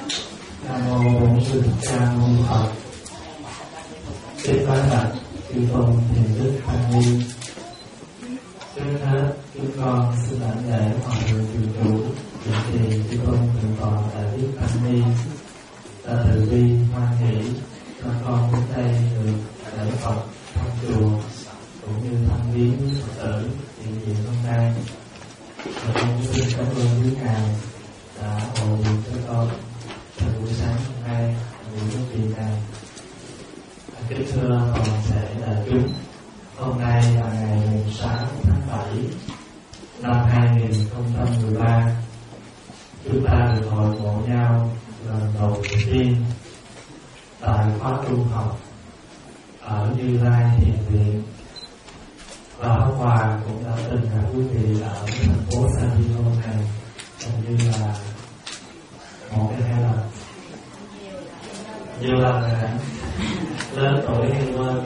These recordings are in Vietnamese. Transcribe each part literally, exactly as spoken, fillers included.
Nam mô Bổn Sư Thích Ca Mâu Ni Phật. Kính bái bạch chư tôn thiền đức tăng ni. Trước hết chúng con xin lãnh lễ hòa thượng trụ chủ chủ trì chư tôn thượng tọa đại đức tăng ni đã từ bi hoan hỷ cho con đến đây được lễ Phật thăm chùa cũng như thăm viếng Phật tử hiện diện hôm nay. Và con xin cảm ơn quý ngài đã hộ niệm cho con trong buổi sáng hôm nay buổi nói chuyện này. Kính thưa toàn thể đại chúng, hôm nay là ngày sáu tháng bảy năm hai nghìn không trăm mười ba. Chúng ta được hội ngộ nhau lần đầu tiên tại khóa tu học ở Như Lai Thiền Viện. Và hôm qua cũng đã từng gặp quý vị ở thành phố San Diego này, hình như là một cái hai lần, nhiều lần rồi, lớn tuổi hay quên.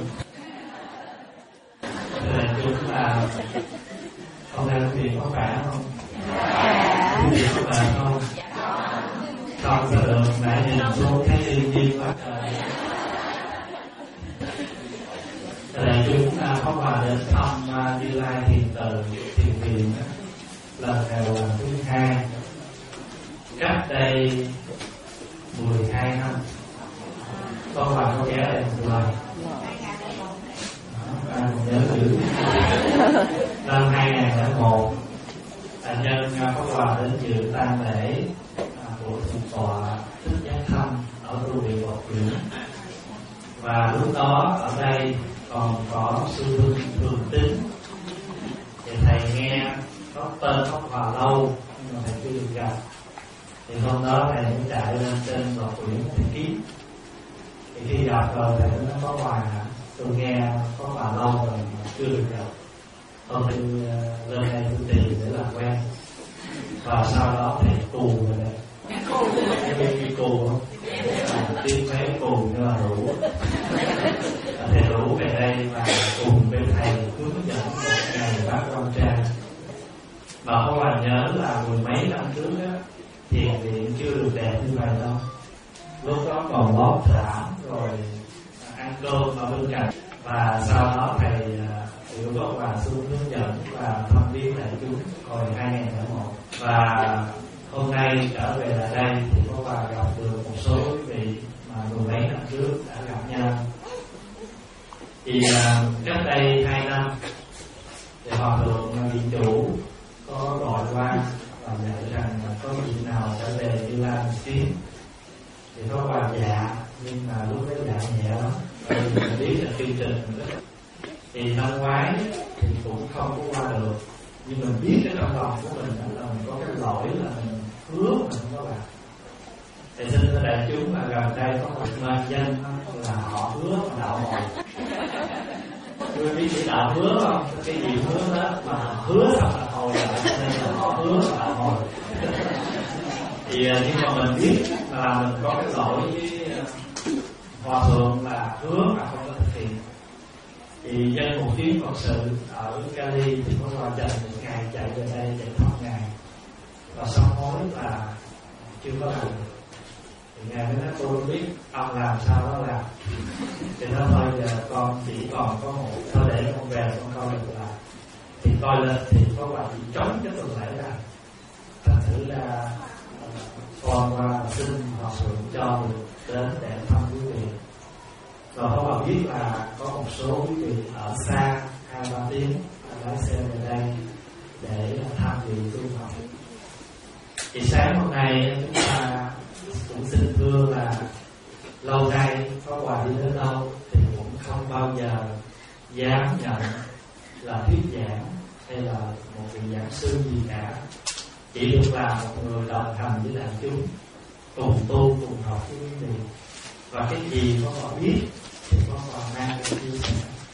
Nên chúng là hôm nay quý vị có khỏe không? Quý vị có khỏe không? Không sợ được, nãy nhìn xuống thấy yên nhiên quá trời. Đại chúng có quà đến thăm Như Lai Thiền Từ Thiền Viện lần này là lần thứ hai. Cách đây mười hai năm có quà có ghé đây một lần. Ai còn nhớ dữ. Năm hai nghìn lẻ một đại nhân có quà đến dự tang lễ của thượng tọa Thích Giác Thâm ở tu viện Bọc Biển. Và lúc đó ở đây còn có sư thương Thường Tín. Thì thầy nghe có tên có Hòa Lâu nhưng mà thầy chưa được gặp. Thì hôm đó thầy mới chạy lên trên Bọc Biển thầy kiếm. Thì khi gặp rồi thầy nó có quà, tôi nghe có Hòa Lâu rồi mà chưa được gặp. Hôm nay lên đây tôi tìm để làm quen. Và sau đó thầy cù rồi đây. Cái biết cái cù không? Tiếng mấy cù như là rủ. Thầy rủ về đây và cùng với thầy hướng dẫn một ngày bác quan trai. Mà không còn nhớ là mười mấy năm trước á, thiền viện chưa được đẹp như vậy đâu. Lúc đó còn lót thảm rồi ăn cơm ở bên cạnh. Và sau đó thầy Tiểu có quà xuống hướng dẫn và thăm viếng đại chúng hồi hai nghìn lẻ một. Và hôm nay trở về lại đây thì có quà gặp được một số quý vị mà mười mấy năm trước đã gặp nhau. Thì uh, cách đây hai năm thì Hòa thượng viện chủ có gọi qua và dạy rằng là có vị nào trở về Như Lai một chuyến thì có quà dạ, nhưng mà lúc đó dạ nhẹ lắm, bởi vì mình biết là chương trình mình rất. Thì năm ngoái thì cũng không có qua được, nhưng mình biết cái trong lòng của mình là mình có cái lỗi là mình hứa mình không có làm. Thì xin thưa đại chúng là gần đây có một mệnh danh là họ hứa mà đạo hồi. Tôi biết cái đạo hứa không? Cái gì hứa đó mà hứa xong là hồi lại, nên là họ hứa mà đạo hồi. Thì nhưng mà mình biết là mình có cái lỗi với Hòa thượng là hứa mà không có thực hiện. Thì dân một chuyến Phật sự ở Cali thì có qua trần một ngày chạy về đây để thăm ngài và sám hối là chưa có làm được. Thì ngài mới nói tôi biết ông làm sao đó làm. Thì nói thôi giờ con chỉ còn có một, thôi để con về con coi được là. Thì coi lên thì có quà chỉ trống cái tuần lễ ra. Thành thử ra con qua xin Hòa thượng cho được đến để thăm quý vị. Và các bạn biết là có một số quý vị ở xa hai ba tiếng lái xe về đây để tham dự tu học. Thì sáng hôm nay chúng ta cũng xin thưa là lâu nay có quà đi đến đâu thì cũng không bao giờ dám nhận là thuyết giảng hay là một vị giảng sư gì cả, chỉ được là một người đồng hành với đại chúng, cùng tu cùng học với quý vị. Và cái gì có họ biết thì có họ mang để chia sẻ.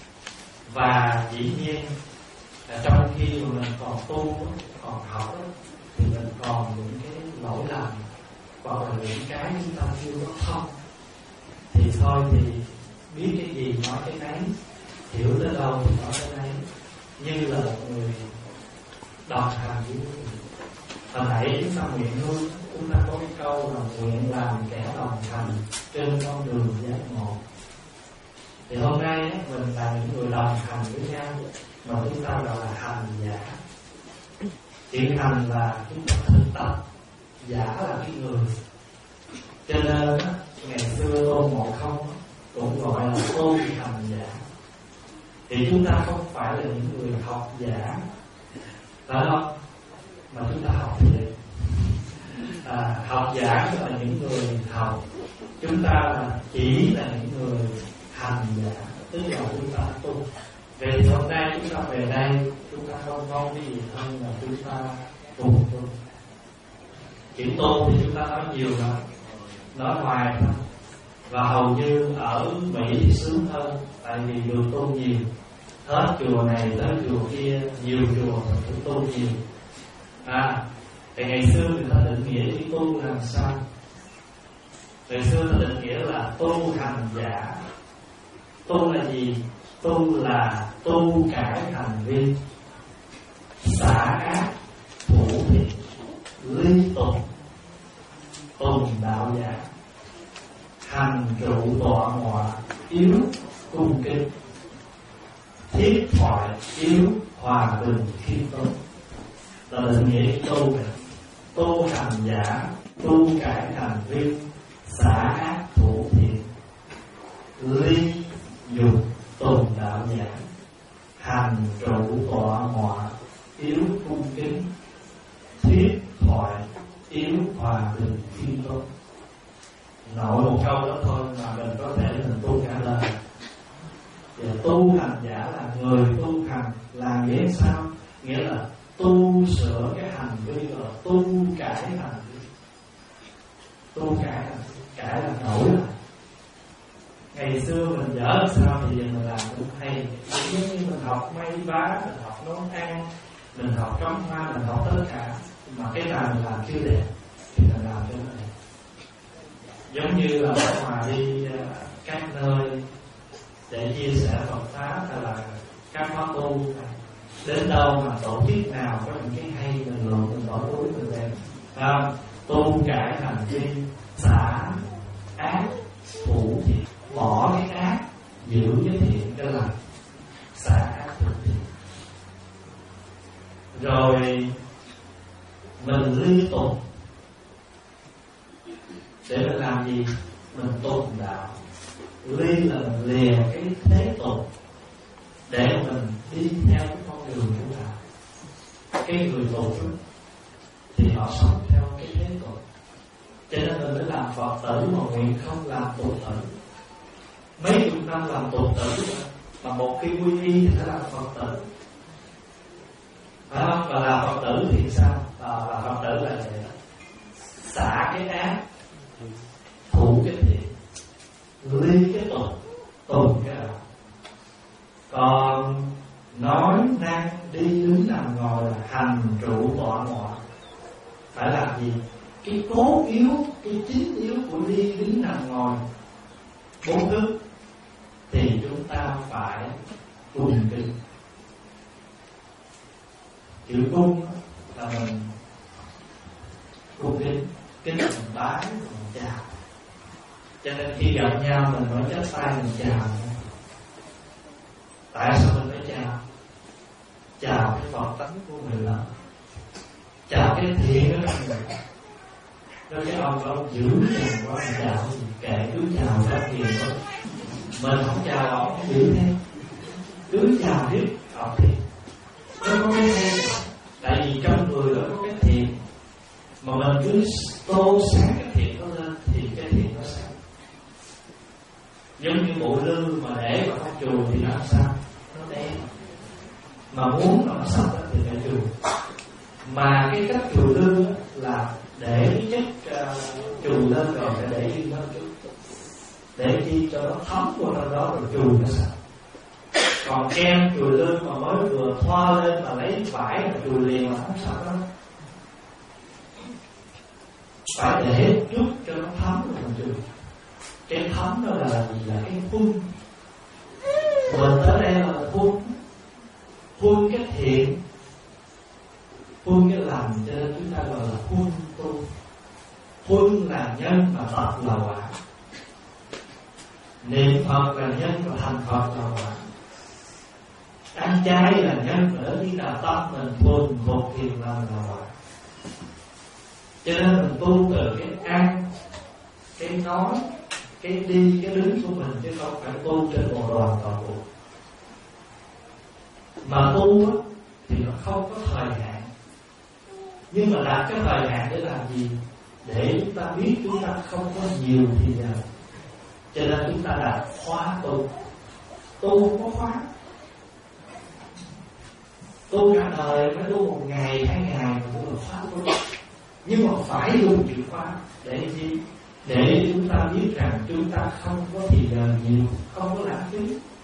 Và dĩ nhiên là trong khi mà mình còn tu còn học thì mình còn những cái lỗi lầm hoặc là những cái chúng ta chưa có thông, thì thôi thì biết cái gì nói cái nấy, hiểu tới đâu thì nói cái nấy, như là một người đồng hành với quý vị. Hồi nãy chúng ta nguyện luôn, chúng ta có cái câu là nguyện làm kẻ đồng hành trên con đường giác ngộ. Thì hôm nay mình là những người đồng hành với nhau, mà chúng ta gọi là hành giả. Chuyện hành là chúng ta thực tập, giả là cái người. Cho nên ngày xưa Tôn Ngộ Không cũng gọi là tôn hành giả. Thì chúng ta không phải là những người học giả, phải không? Mà chúng ta học gì? À, học giả là những người học, chúng ta là chỉ là những người hành giả, tức là chúng ta tu. Vậy thì hôm nay chúng ta về đây, chúng ta không mong cái gì hơn là chúng ta cùng tu. Chữ tu thì chúng ta nói nhiều lắm, nói hoài thôi. Và hầu như ở Mỹ thì sướng hơn, tại vì được tu nhiều. Hết chùa này tới chùa kia, nhiều chùa phải tu nhiều. À, thì ngày xưa người ta định nghĩa chữ tu làm sao? Ngày xưa ta định nghĩa là tu hành giả. Tu là gì? Tu là tu cải hành vi, xả ác, thủ thiện, ly tục, tùng đạo giả, hành trụ tọa ngọa, yếu cung kính, thiết thoại, yếu hòa bình khiêm tốn. Là định nghĩa tu này. Tu hành giả, tu cải hành vi, xả ác thủ thiện, ly dục tùng đạo giả, hành trụ tọa ngọa, yếu cung kính, thiết thoại, yếu hòa bình khiêm tốn. Nội một câu đó thôi mà mình có thể mình tu cả đời. Và tu hành giả là người tu hành, là nghĩa sao? Nghĩa là tu sửa cái hành vi, là tu cải hành vi. Tu cải, cải là đổi lại. Ngày xưa mình dở sao thì giờ mình làm cũng hay. Giống như mình học may vá, mình học nấu ăn, mình học cắm hoa, mình học tất cả. Mà cái nào mình làm chưa đẹp thì mình làm cho nó đẹp. Giống như là ở ngoài đi các nơi để chia sẻ Phật pháp hay là các khóa tu, đến đâu mà tổ chức nào có những cái hay mình luận mình bỏ túi mình về. À, tu cải hành vi, xả ác thủ thiện, bỏ cái ác giữ cái thiện cái lành, xả ác thủ thiện. Rồi mình liên tục để mình làm gì? Mình tụng đạo. Ly là mình lìa cái thế tục để mình đi theo cái con đường của đạo. Cái người tục thì họ sống theo cái thế tục, cho nên mình mới làm Phật tử mà nguyện không làm tục tử. Mấy chục năm làm tục tử mà một khi quy y thì phải làm Phật tử, phải không? Và làm Phật tử thì sao? À, là Phật tử là vậy đó. Xả cái ác, thủ cái thiện, ly cái tục, tùng cái đạo. Còn nói năng đi đứng nằm ngồi là hành trụ tọa ngọa. Phải làm gì? Cái cốt yếu, cái chính yếu của đi đứng nằm ngồi bốn thức thì chúng ta phải cung kính. Chữ cung là mình cung kính, kính là mình bái, mình chào. Cho nên khi gặp nhau mình phải chắp tay mình chào. Tại sao mình phải chào? Chào cái Phật tánh của người lớn, chào cái thiện của mình. Nói cái ông ông giữ dằn quá, mình chào gì kệ, cứ chào ra thiền thôi. Mình không chào ông không giữ theo, cứ chào tiếp ông thiền. Nó có cái hay, tại vì trong người đó có cái thiện, mà mình cứ tô sáng cái thiện đó lên thì cái thiện nó sáng. Giống như bộ lư mà để vào trong chùa thì làm sao? Nó đen. Mà muốn nó sạch thì phải chùa. Mà cái cách chùa lư là để chất uh, chùi lên rồi phải để yên nó chút, để chi cho nó thấm vào trong đó rồi chùi nó sạch. Còn kem chùi lưng mà mới vừa thoa lên mà lấy vải mà chùi liền mà không sạch đâu. Phải để chút cho nó thấm rồi mình chùi. Cái thấm đó là gì? Là cái phun. Mình tới đây là phun, phun cái thiện, phun cái lành. lành, cho nên chúng ta gọi là huân tu. Huân là nhân mà tập là quả. Niệm Phật là nhân và thành Phật là quả. Ăn chay là nhân mà ở đi đà tâm mình thuần thuộc thiền lành là quả. Cho nên mình tu từ cái ăn, cái nói, cái đi, cái đứng của mình, chứ không phải tu trên bộ đoàn toàn bộ. Mà tu á, thì nó không có thời hạn. Nhưng mà đặt cái thời hạn để làm gì? Để chúng ta biết chúng ta không có nhiều thì giờ. Cho nên chúng ta đặt khóa tu. Tu không có khóa. Tu cả đời mới tu một ngày, hai ngày mà tu là khóa tu. Nhưng mà phải luôn chịu khóa. Để gì? Để chúng ta biết rằng chúng ta không có thì giờ nhiều, không có lãng phí.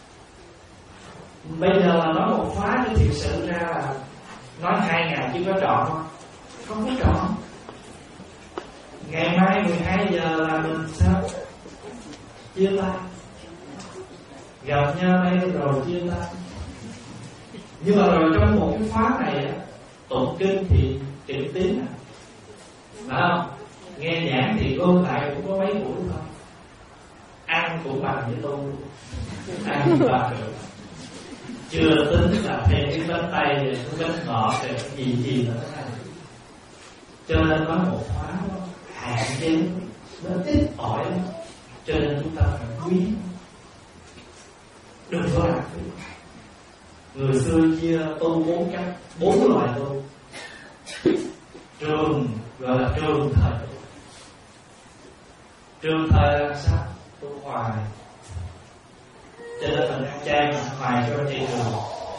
Bây giờ là nói một khóa thì thực sự ra là nói hai ngày chứ có trọn không? Không có trọn. Ngày mai mười hai giờ là mình sao? Chia tay. Gặp nhau đây rồi chia tay. Nhưng mà rồi trong một cái khóa này á, tụng kinh thì trực tiếp à, phải không? Nghe giảng thì ôn lại cũng có mấy buổi thôi. Ăn cũng bằng với tu. Ăn ba được. Chưa tính là thêm cái bánh tay rồi cái bánh ngọt rồi gì gì nữa. Cho nên có một khóa hạn chế, nó ít ỏi, cho nên chúng ta phải quý. Đừng có làm cái người xưa chia tu bốn cách, bốn loại tu. Trường gọi là trường thời. Trường thời là sao? Tu hoài. Cho nên mình ăn chay mình hoài cho chay trường.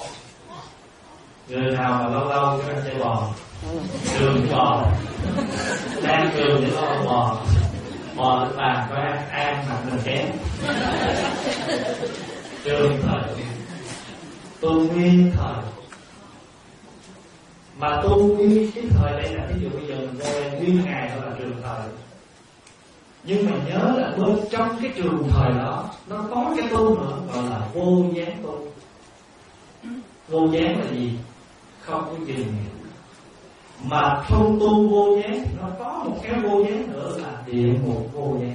Người nào mà lâu lâu cho ăn chay bò, trường bò, đang trường để lo bò, bò lên bàn có ăn, ăn mà mình kém. Trường thời, tu nguyên thời. Mà tu nguyên cái thời đây là ví dụ bây giờ mình ngồi nguyên ngày đó là trường thời. Nhưng mà nhớ là bên trong cái trường thời đó nó có cái tu nữa gọi là vô gián tu. Vô gián là gì? Không có dừng nghỉ. Mà không tu vô gián thì nó có một cái vô gián nữa là địa ngục vô gián.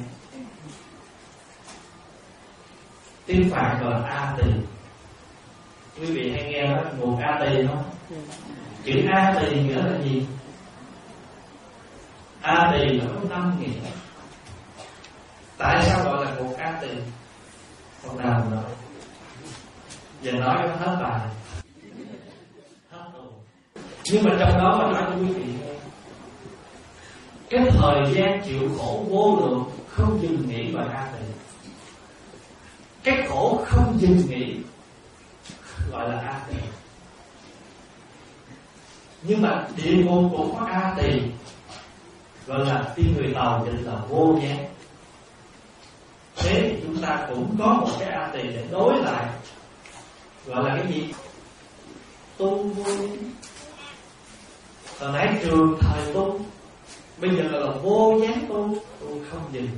Tiếng Phạn gọi là A Tỳ. Quý vị hay nghe đó ngục A Tỳ không? Chữ A Tỳ nghĩa là gì? A Tỳ nó có năm nghĩa. Tại sao gọi là ngục A Tỳ? Hôm nào mình nói. Giờ nói cho hết bài. Hết tù. Nhưng mà trong đó mà nói cho quý vị nghe, cái thời gian chịu khổ vô lượng không dừng nghỉ và A Tỳ. Cái khổ không dừng nghỉ gọi là A Tỳ. Nhưng mà địa ngục cũng có A Tỳ, gọi là tiên người tàu dịch là vô gián. Thế thì chúng ta cũng có một cái A Tỳ để đối lại, gọi là cái gì? Tu vô gián. Hồi nãy trường thời tu, bây giờ là vô gián tu, tu không dừng.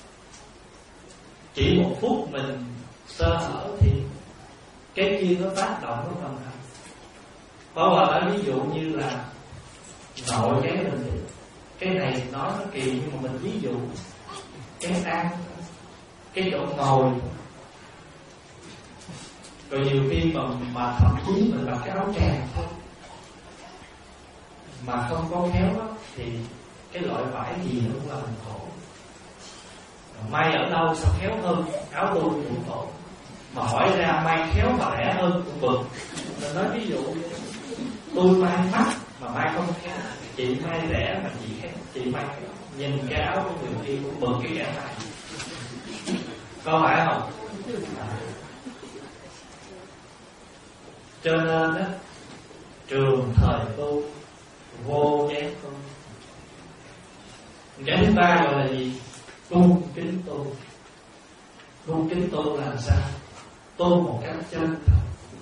Chỉ một phút mình sơ hở thì cái kia nó tác động nó tâm thành. Bao giờ nói ví dụ như là nội cái mình thì cái này nói nó kỳ, nhưng mà mình ví dụ cái ăn, cái chỗ ngồi, rồi nhiều khi mà mà thậm chí mình mặc cái áo tràng thôi mà không có khéo đó, thì cái loại vải gì nó cũng là mình khổ. May ở đâu sao khéo hơn, áo tôi cũng khổ. Mà hỏi ra may khéo mà rẻ hơn cũng bực. Mình nói ví dụ tôi may mắc mà may không khéo, chị may rẻ mà chị khéo, chị may khéo. Nhìn cái áo của người kia cũng bực cái kẻ này. Có phải không? À. Cho nên đó, trường thời tu vô gián tu. Cái thứ ba gọi là gì? Cung kính tu. Cung kính tu là sao? Tu một cách chân thật.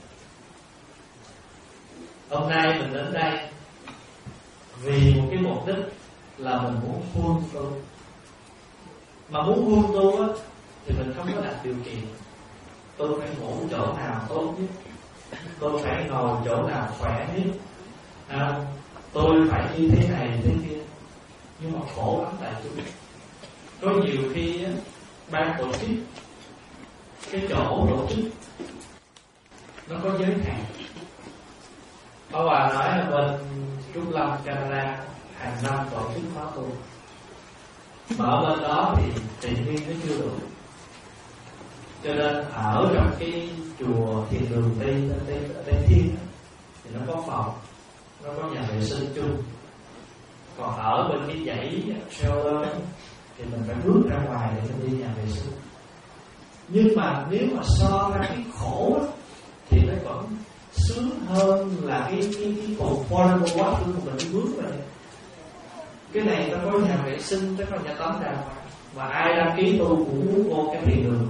Hôm nay mình đến đây vì một cái mục đích là mình muốn huân tu. Mà muốn huân tu á thì mình không có đặt điều kiện. Tôi phải ngủ chỗ nào tốt nhất, tôi phải ngồi chỗ nào khỏe nhất, à, tôi phải như thế này thế kia, nhưng mà khổ lắm tại tôi. Có nhiều khi á, ban tổ chức, cái chỗ tổ chức nó có giới hạn. Có bà nói là bên Trúc Lâm Canada hàng năm tổ chức khóa tu, mà ở bên đó thì tiền nguyên nó chưa đủ, cho nên ở trong cái chùa Thiền Đường Tây Tây Tây Thiên thì nó có phòng, nó có nhà vệ sinh chung. Còn ở bên cái dãy trailer thì mình phải bước ra ngoài để mình đi nhà vệ sinh. Nhưng mà nếu mà so ra cái khổ đó, thì nó vẫn sướng hơn là cái cái cái cột portable water của mình đi bước rồi. Cái này nó có nhà vệ sinh, nó có nhà tắm đàng hoàng, mà ai đăng ký tu cũng muốn vô cái thiền đường.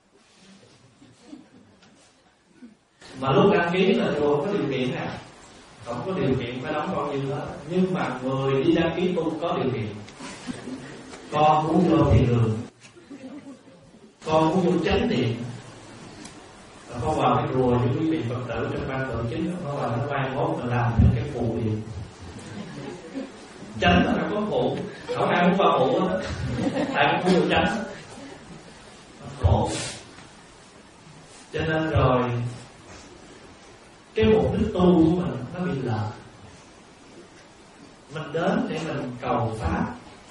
Mà lúc đăng ký là chùa không có điều kiện à, không có điều kiện phải đóng bao nhiêu đó. Nhưng mà người đi đăng ký tu có điều kiện. Con muốn vô thiền đường, con muốn vô chánh điện, có vào cái rùa những quý vị Phật tử trong ban tổ chức, nó vào nó mai mốt mình làm thêm cái phụ điện. Chánh là nó có phụ, không ai muốn vào phụ đó, ai cũng muốn vô chánh, khổ. Cho nên rồi cái mục đích tu của mình nó bị lệch. Mình đến để mình cầu pháp,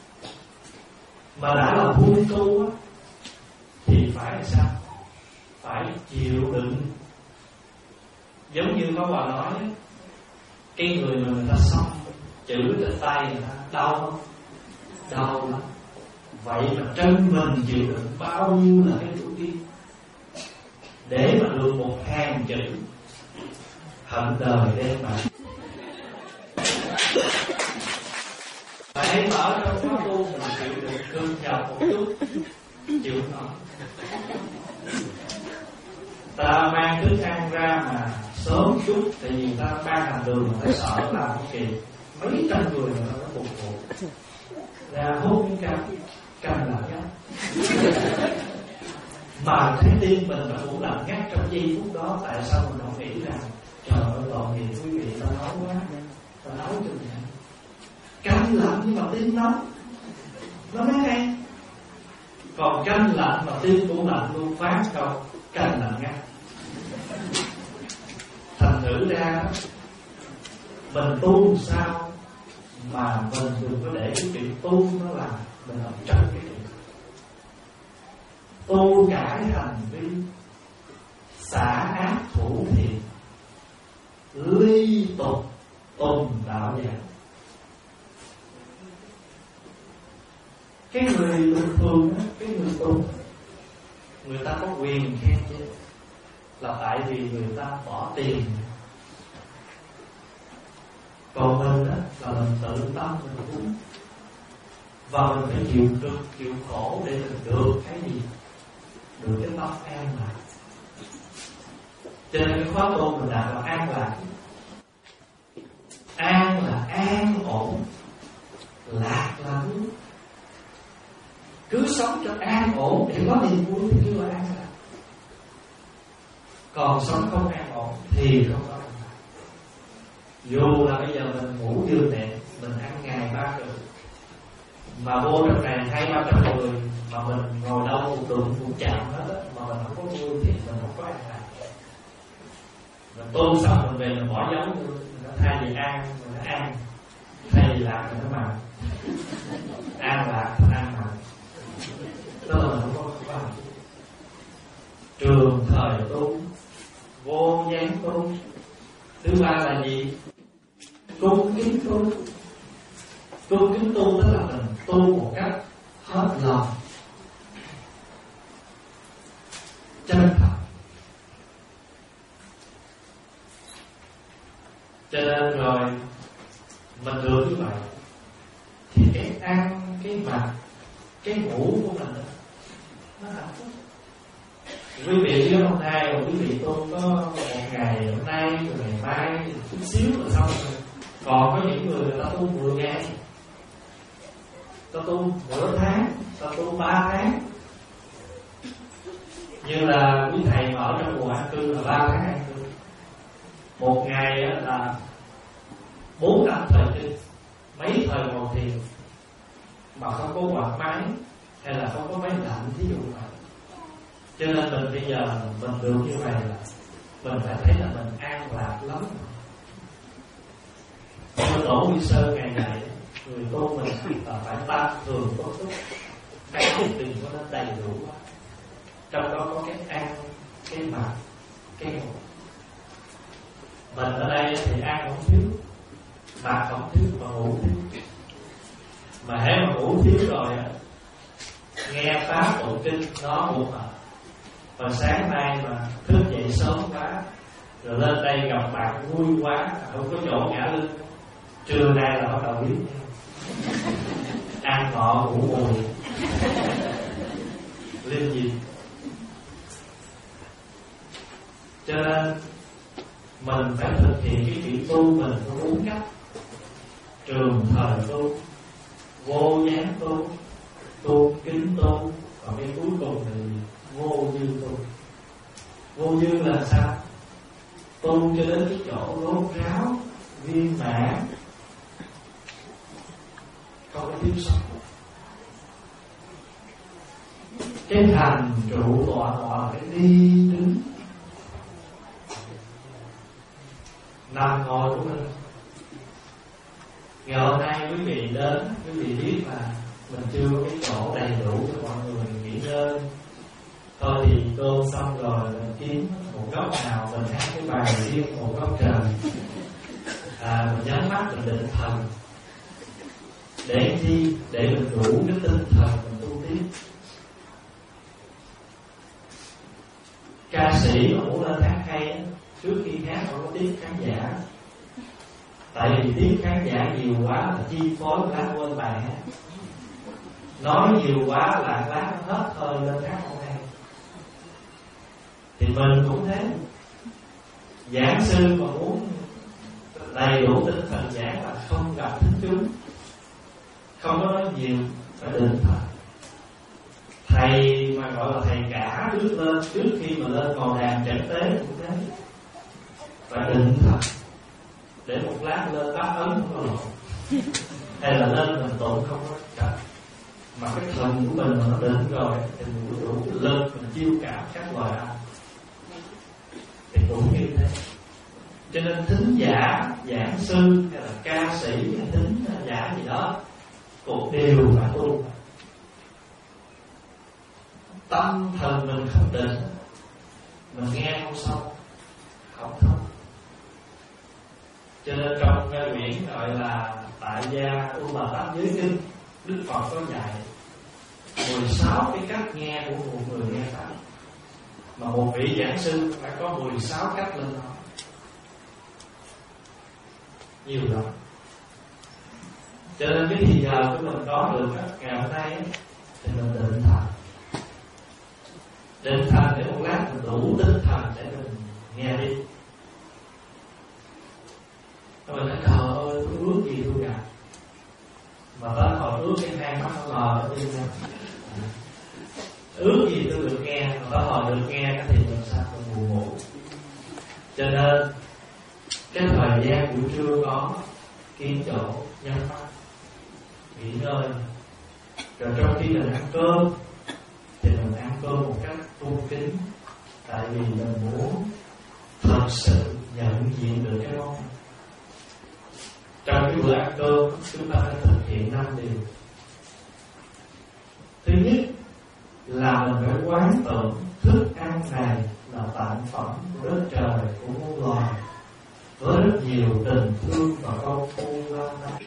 mà đã là vui tu á, thì phải là sao? Phải chịu đựng. Giống như có bà nói, cái người mà người ta xong chữ trên tay người ta đau không? Đau lắm. Vậy mà chân mình chịu đựng bao nhiêu là cái chủ đi, để mà được một hàng chữ hận đời đem mà. Phải mở trong khóa tu mình chịu đựng cương chào một chút, chịu nổi. Ta mang thức ăn ra mà sớm chút, tại vì ta ban làm đường mà ta sợ làm cái kỳ mấy trăm người mà nó phục vụ ra hút cái cam cam lạnh ngắt, mà thấy tim mình nó cũng lạnh ngắt trong giây phút đó. Tại sao mình không nghĩ rằng trời ơi tội nghiệp quý vị, ta nấu quá, ta nấu cho mình cam lạnh nhưng mà tim nóng, nó mới hay. Còn canh lạnh mà tim cũng lạnh luôn, phán câu canh lạnh ngắt. Thành thử ra mình tu sao mà mình đừng có để cái chuyện tu nó làm mình ở trong cái chuyện tu cải hành vi, xả ác thủ thiện, ly tục tùng đạo dạng. Cái người bình thường á, cái người tu, người ta có quyền khen chứ, là tại vì người ta bỏ tiền. Còn mình á, là mình tự tâm mình uống, và mình phải chịu được, chịu khổ để mình được cái gì? Được cái tâm an lạc. Cho nên cái khóa tu mình đạt là an lạc. An là an ổn, lạc là vui. Cứ sống cho an ổn để có niềm vui thì kêu là an lạc. Còn sống không an ổn thì không có an lạc. Dù là bây giờ mình ngủ giường nệm, mình ăn ngày ba bữa, mà vô trong này hai ba trăm người, mà mình ngồi đâu một đường cũng chạm hết á, mà mình không có vui thì mình không có an lạc. Mình tu xong mình về mình bỏ dấu luôn, mình thay vì an mình nó an, thay vì lạc mình nó mặn. An lạc thành an mặn, đó là mình không có không có hạnh phúc. Trường thời tu, vô gián tu. Thứ ba là gì? Cung kính tu. Cung kính tu tức là mình tu một cách hết lòng, chân thật. Cho nên rồi mình được như vậy thì cái ăn, cái mặc, cái ngủ của mình nó hạnh phúc. Quý vị nếu hôm nay mà quý vị tu có một ngày hôm nay, rồi ngày mai chút xíu là xong rồi. Còn có những người người ta tu mười ngày, ta tu nửa tháng, ta tu ba tháng. Như là quý thầy mà ở trong mùa an cư là ba tháng an cư. Một ngày là bốn năm thời thời ngồi thiền mà không có quạt máy hay là không có máy lạnh, ví dụ vậy. Cho nên mình bây giờ mình được như vậy là mình phải thấy là mình an lạc lắm. Như Tổ Quy Sơ ngày dạy người tu mình là phải tam thường có túc, cái đừng có nó đầy đủ quá. Trong đó có cái ăn, cái mặc, cái ngủ. Mình ở đây thì ăn không thiếu, mặc không thiếu, mà ngủ thiếu. Mà hễ mà ngủ thiếu rồi nghe pháp tụng kinh nó buồn à. Và sáng nay mà thức dậy sớm quá rồi lên đây gặp bạn vui quá, không có chỗ ngã lưng, trưa nay là bắt đầu biết ăn ngọ ngủ bùi liên gì. Cho nên mình phải thực hiện cái chuyện tu mình có bốn cách: trường thời tu, vô gián tu, tu kính tu, và cái cuối cùng thì vô dư tu. Vô dư là sao? Tu cho đến cái chỗ rốt ráo, viên mãn, không có thiếu sót. Cái thành trụ tọa tọa phải đi đứng nằm ngồi của mình. Ngày hôm nay quý vị đến, quý vị biết là mình chưa có cái chỗ đầy đủ cho mọi người nghỉ ngơi. Thôi thì tô xong rồi mình kiếm một góc nào mình hát cái bài riêng một góc trời, à, mình nhắm mắt mình định thần. Để chi? Để mình đủ cái tinh thần mình tu tiếp. Ca sĩ mà muốn lên hát hay, trước khi hát phải có tiếng khán giả. Tại vì tiếng khán giả nhiều quá là chi phối lá quên bài hát. Nói nhiều quá là lá hết hơi lên hát không hay. Thì mình cũng thế. Giảng sư mà muốn đầy đủ tinh thần giảng là không gặp thính chúng, không có nói nhiều, phải định thần. Thầy mà gọi là thầy cả bước lên, trước khi mà lên ngồi đàn trận tế cũng thế, phải định thần. Để một lát lên bát ấn không có lộ, hay là lên mình tụng không có chậm. Mà cái thần của mình mà nó định rồi thì mình đủ lên mình chiêu cảm các loài ăn thì cũng như thế. Cho nên thính giả, giảng sư hay là ca sĩ hay thính giả gì đó cũng đều là tu. Tâm thần mình không định, mình nghe không xong, không thông. Cho nên trong cái quyển gọi là Tại gia Tu Bà Tám Giới Kinh, Đức Phật có dạy mười sáu cái cách nghe của một người nghe pháp. Mà một vị giảng sư phải có mười sáu cách lên đó, nhiều lắm. Cho nên cái thì giờ của mình có được ngày hôm nay thì mình định thần. Định thần để một lát mình đủ tinh thần để mình nghe đi. Rồi mình nói trời ơi, tôi ước gì tôi gặp. Mà tới hồi ước cái hai mắt nó lờ đi ra. Ước gì tôi được nghe, mà tới hồi được nghe thì làm sao tôi buồn ngủ. Cho nên cái thời gian buổi trưa có kiếm chỗ nhắm mắt nghỉ ngơi. Rồi trong khi mình ăn cơm thì mình ăn cơm một cách cung kính. Tại vì mình muốn thật sự nhận diện được cái món. Trong cái bữa ăn cơm chúng ta phải thực hiện năm điều. Thứ nhất là mình phải quán tưởng thức ăn này là tặng phẩm của đất trời, của muôn loài, với rất nhiều tình thương và công phu lao động.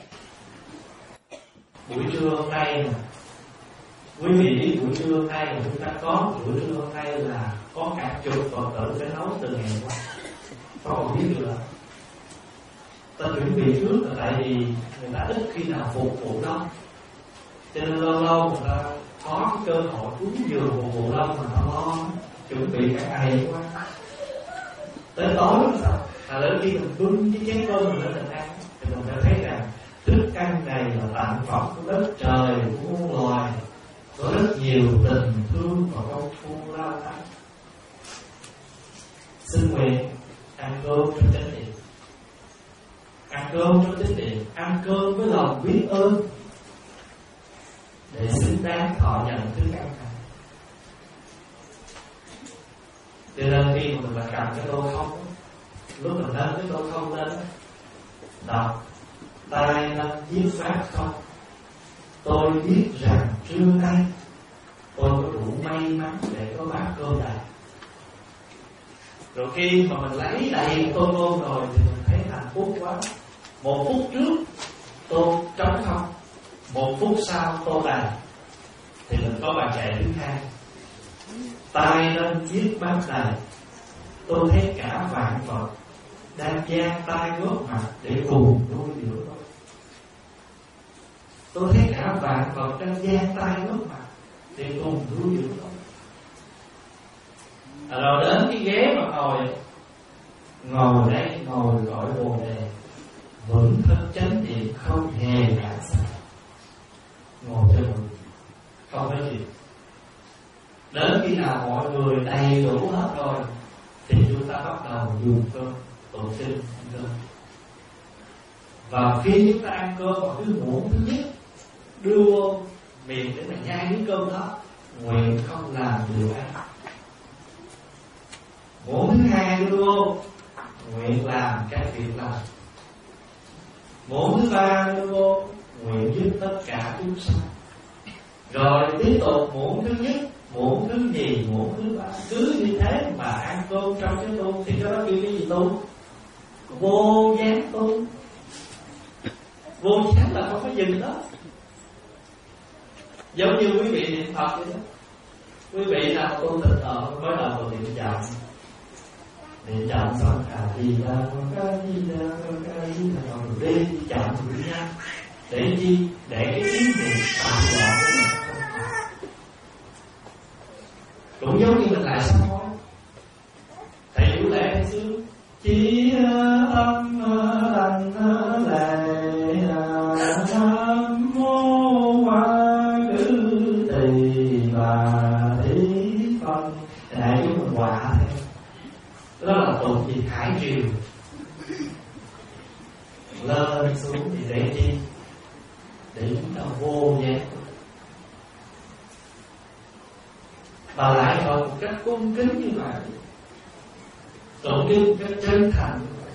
Buổi trưa hôm nay nè, quý vị biết buổi trưa hôm nay là chúng ta có buổi trưa hôm nay là có cả chục Phật tử phải nấu từ ngày qua. Có còn biết được là ta chuẩn bị trước là tại vì người ta ít khi nào phục vụ đông, cho nên lâu lâu người ta có cái cơ hội cúng dường phục vụ đông mà ta lo chuẩn bị cả ngày quá. Tới tối sao? À, đến khi mình bưng cái chén cơm mình lên mình ăn thì mình phải thấy rằng thức ăn này là tặng phẩm của đất trời, của muôn loài, có rất nhiều tình thương và công phu lao động. Xin nguyện ăn cơm trong chánh niệm, ăn cơm trong chánh niệm, ăn cơm với lòng lòng biết ơn để xứng đáng thọ nhận thức ăn này. Cho nên khi mà mình là cầm cái tô không, lúc mình nâng cái tô không lên, đọc tay nâng viết phát không, tôi biết rằng trưa nay tôi có đủ may mắn để có bát cơm đầy. Rồi khi mà mình lấy đầy tô cơm rồi thì mình thấy hạnh phúc quá. Một phút trước tô trống không, một phút sau tô đầy, thì mình có bài kệ thứ hai: tay lên chiếc bát đầy, tôi thấy cả vạn vật đang giang tay góp mặt để cùng nuôi dưỡng tôi. Tôi thấy cả vạn vật đang giang tay góp mặt để cùng nuôi dưỡng tôi. À, rồi đến cái ghế mà ngồi, ngồi đây ngồi gọi bồ đề, vững thân chánh niệm không hề ngã sao. Ngồi cho mình không có gì. Đến khi nào mọi người đầy đủ hết rồi thì chúng ta bắt đầu dùng cơm, tụng kinh, ăn cơm. Và khi chúng ta ăn cơm vào cái muỗng thứ nhất đưa vô miệng để mà nhai miếng cơm đó, nguyện không làm điều ác. Muỗng thứ hai đưa vô, nguyện làm các việc lành. Muỗng thứ ba đưa vô, nguyện giúp tất cả chúng sanh. Rồi tiếp tục muỗng thứ nhất, muỗng thứ nhì, muỗng thứ ba, cứ như thế mà ăn cơm trong cái tu. Thì cái đó kêu cái gì tu? Vô gián tu. Vô gián là không có dừng đó. Giống như quý vị niệm Phật vậy đó. Quý vị nào tu tịnh ở mới đầu vào niệm chậm, niệm chậm xong à đi ra con cái đi ra con cái đi ra rồi đi chậm rồi đi nhanh. Để chi? Để cái ý niệm tạm loạn của mình không còn. Cũng giống như mình lại sám hối. Thầy Vũ Lệ hay xưa chỉ tâm lành lệ nam mô hoa cử tỳ bà thí phân. Đại chúng mình hòa theo. Đó là tụng gì? Hải triều. Lên xuống thì để chi? Để chúng ta vô giác. Và lại còn một cách cung kính như vậy, tụng kinh một cách chân thành như vậy.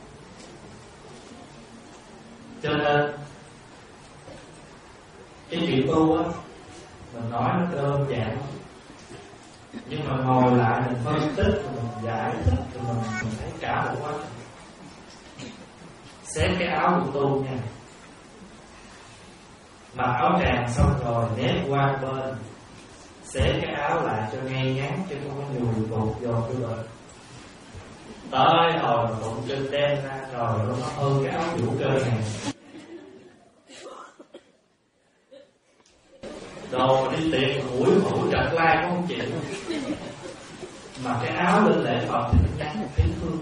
Cho nên cái chuyện tu á, mình nói nó đơn giản, nhưng mà ngồi lại mình phân tích, mình giải thích, rồi mình, mình thấy cả một quá trình. Xé cái áo của tu nha, mặc áo tràng xong rồi ném qua bên, xé cái áo lại cho ngay ngắn, chứ không có nhùi cột vô cái bên. Tới rồi bụng chân đem ra rồi nó hơn cái áo vũ cơ này. Đồ đi tiệc mũi mũi trật lai cũng không chịu. Mà cái áo lên lễ Phật thì nó nhắn một cái thương.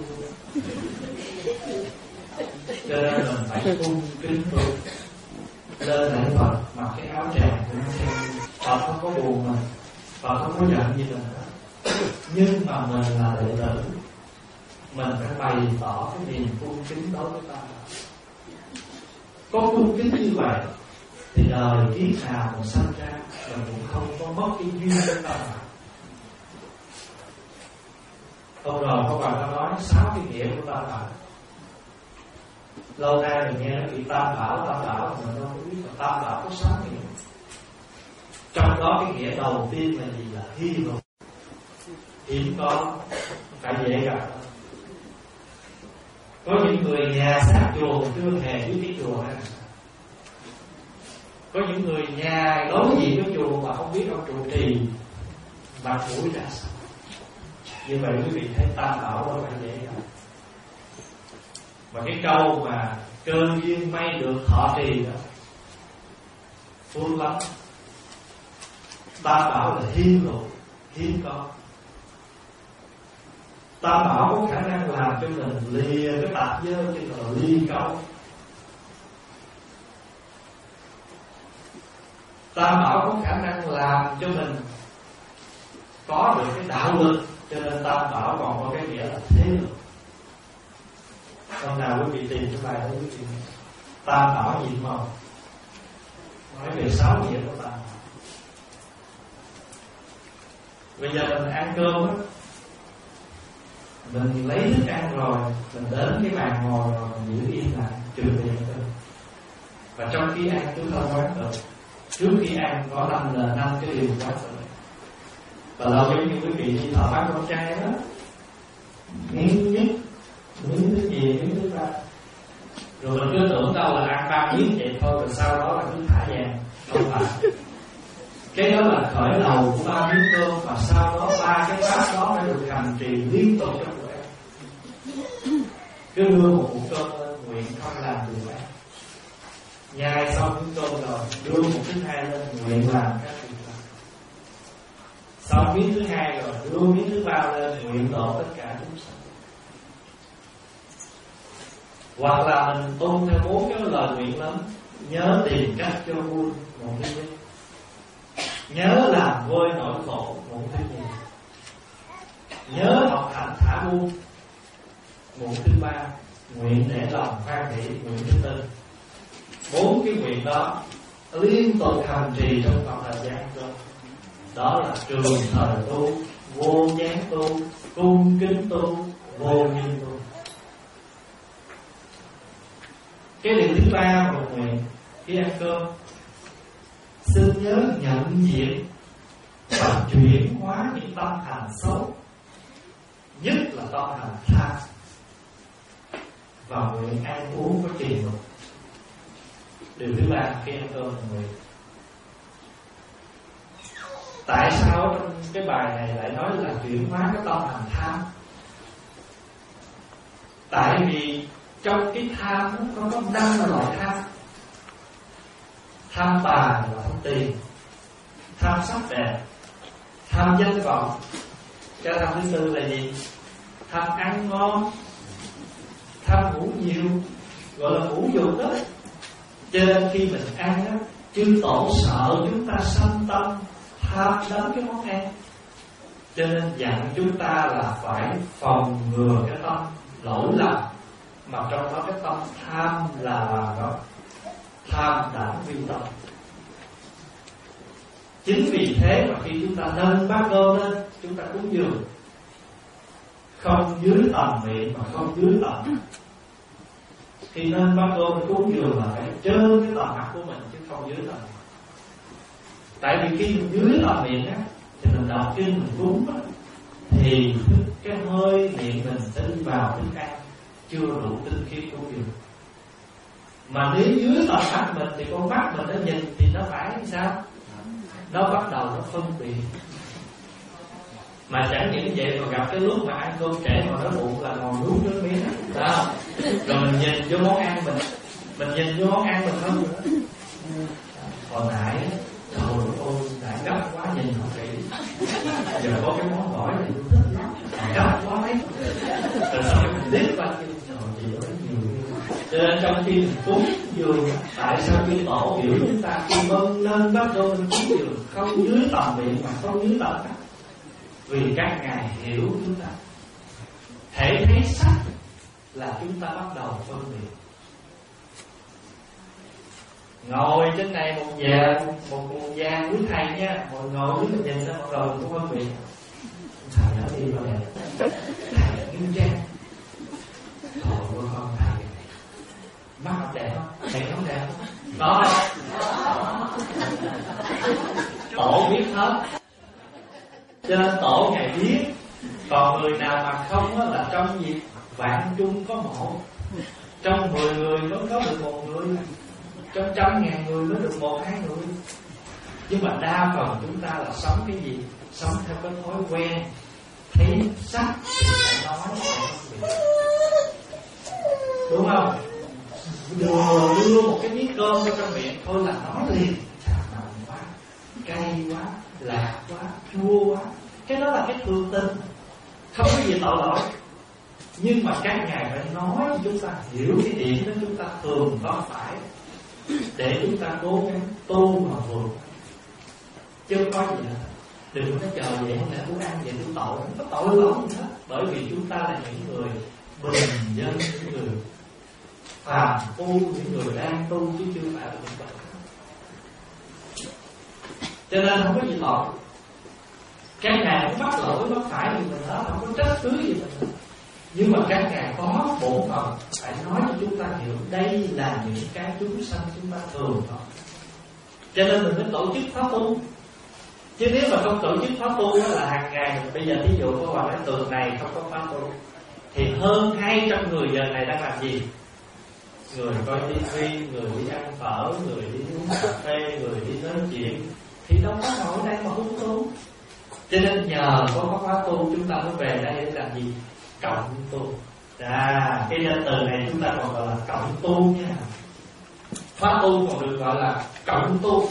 Cho nên mình phải cung kính tu. Lên lễ Phật mặc cái áo tràng cũng theo. Phật không có buồn mình, Phật không có giận gì mình hết. Nhưng mà mình là đệ tử, mình phải bày tỏ cái niềm cung kính đối với ta. Có cung kính như vậy thì đời kiếp nào còn sanh ra mình cũng không có mất cái duyên với ta. Hôm rồi có bà ta nói sáu cái nghĩa của Tam Bảo. Lâu nay mình nghe nó bị Tam Bảo, Tam Bảo mình đâu có biết là Tam Bảo có sáu nghĩa. Trong đó cái nghĩa đầu tiên là gì? Là hy vọng. Hiếm có, phải dễ gặp. Có những người nhà sát chùa chưa hề biết cái chùa này. Có những người nhà đối diện với chùa mà không biết ông trụ trì mặt mũi ra sao. Như vậy quý vị thấy Tam Bảo đâu phải dễ gặp. Và cái câu mà cơ duyên may được thọ trì đó phun lắm. Tam Bảo là hiếm lộ, hiếm có. Tam Bảo có khả năng làm cho mình lìa cái tạp dơ, chứ là ly câu. Tam Bảo có khả năng làm cho mình có được cái đạo lực. Cho nên Tam Bảo còn có cái nghĩa là thế lực. Hôm nào quý vị tìm cái bài đó quý vị Tam Bảo gì màu mười sáu nghĩa của ta. Bây giờ mình ăn cơm á, mình lấy thức ăn rồi, mình đến cái bàn ngồi rồi mình giữ im lại, chuẩn bị ăn cơm. Và trong khi ăn chúng ta quán tự. Trước khi ăn có năm là năm cái điều quán tự. Và lâu giống như quý vị đi thọ bát con trai đó, miếng nhất, miếng thứ gì, miếng thứ ba. Rồi mình cứ tưởng đâu là ăn ba miếng vậy thôi, rồi sau đó là cứ thả vàng. Không phải. Cái đó là khởi đầu của ba miếng cơm, và sau đó ba cái bát đó phải được hành trì liên tục trong bữa ăn. Cứ đưa một hũ cơm lên, nguyện không làm điều ác. Nhai xong miếng cơm rồi, đưa một thứ hai lên, nguyện làm các việc lành. Xong miếng thứ hai rồi, đưa miếng thứ ba lên, nguyện độ tất cả chúng sanh. Hoặc là mình tuân theo bốn cái lời nguyện lắm. Nhớ tìm cách cho vui, một thứ nhất. Nhớ làm vơi nỗi khổ, một thứ nhì. Nhớ học hành thả buông, một thứ ba. Nguyện để lòng khoan hỷ, nguyện thứ tư. Bốn cái nguyện đó liên tục hành trì trong khoảng thời gian đó. Đó là trường thời tu, vô gián tu, cung kính tu, vô nhiên tu. Cái điều thứ ba một nguyện khi ăn cơm, xin nhớ nhận diện và chuyển hóa những tâm hành xấu, nhất là tâm hành tham, và nguyện ăn uống có trì luật. Điều thứ ba khi ăn cơm là nguyện. Tại sao trong cái bài này lại nói là chuyển hóa cái tâm hành tham? Tại vì trong cái tham nó có năm loại tham. Tham tài là tham tiền, tham sắc đẹp, tham danh vọng. Cái tham thứ tư là gì? Tham ăn ngon, tham ngủ nhiều, gọi là ngủ dục đó. Cho nên khi mình ăn á, chư tổ sợ chúng ta sanh tâm tham đến cái món ăn, cho nên dặn chúng ta là phải phòng ngừa cái tâm lỗi lầm, mà trong đó cái tâm tham là đó, tham đẳng vi tâm. Chính vì thế mà khi chúng ta nâng bát cơm lên, chúng ta cúng dường không dưới tầm miệng mà không dưới tầm. Khi nâng bát cơm cúng dường là phải trơn cái tầm mặt của mình chứ không dưới tầm. Tại vì khi mình dưới tầm miệng á, thì mình đọc kinh mình cúng á, thì cái hơi miệng mình sẽ đi vào thức ăn chưa đủ tinh khiết cúng dường. Mà nếu dưới tầm mắt mình thì con mắt mình nó nhìn thì nó phải sao? Nó bắt đầu nó phân biệt. Mà chẳng những vậy mà gặp cái lúc mà ăn cơm trễ mà nó bụng là ngồi nuốt nước miếng đó. Rồi mình nhìn vô món ăn mình mình nhìn vô món ăn mình không. Hồi nãy trời ơi đại gấp quá nhìn không kỹ. Giờ có cái món gỏi này tôi thích lắm, gấp quá mấy. Rồi sau khi mình liếc qua kia trời chị nói nhiều. Cho nên trong khi mình cúng dường, tại sao khi tổ biểu chúng ta khi vâng lên bắt đầu mình cúng dường không dưới tầm miệng mà không dưới tầm mắt? Vì các ngài hiểu chúng ta, hễ thấy sắc là chúng ta bắt đầu phân biệt. Ngồi trên này một già một một già quý thầy nha, ngồi ngồi với mình nhìn ra một đầu cũng phân biệt. Thầy nó đi vào này, thầy nghiêm trang. Thôi con con thầy mắt không đẹp không? Thầy không đẹp không? Đó tổ biết hết. Cho nên tổ ngài biết. Còn người nào mà không á, là trong gì vạn chung có một, trong mười người mới có được một người, trong trăm ngàn người mới được một hai người. Nhưng mà đa phần chúng ta là sống cái gì? Sống theo cái thói quen, thấy sắc thì phải nói, đúng không? Đưa, đưa một cái miếng cơm vào trong miệng thôi là nói liền, chà nồng quá, cay quá, lạc quá, chua quá. Cái đó là cái thường tình, không có gì tội lỗi. Nhưng mà các ngài phải nói cho chúng ta hiểu cái điểm đó chúng ta thường có phải, để chúng ta cố gắng tu mà vượt. Chứ không có gì hết. Đừng có chờ vậy, không lẽ tôi ăn vậy tôi tội, không có tội lỗi gì hết. Bởi vì chúng ta là những người bình dân, những người phàm phu, những người đang tu chứ chưa phải là những bậc. Cho nên không có gì tội. Các ngài cũng mắc lỗi mắc phải gì mình đó, không có trách cứ gì mình. Nhưng mà các ngài có bổn phận phải nói cho chúng ta hiểu đây là những cái chúng sanh chúng ta thường có. Cho nên mình mới tổ chức pháp tu. Chứ nếu mà không tổ chức pháp tu đó là hàng ngày, bây giờ ví dụ có vào cái tường này không có pháp tu thì hơn hai trăm người giờ này đang làm gì? Người coi tivi, người đi ăn phở, người đi uống cà phê, người đi nói chuyện, thì đâu có ngồi đây mà hút tu. Cho nên nhờ có pháp tu chúng ta mới về đây để làm gì? Cộng tu. À, cái danh từ này chúng ta còn gọi là cộng tu nha. Pháp tu còn được gọi là cộng tu.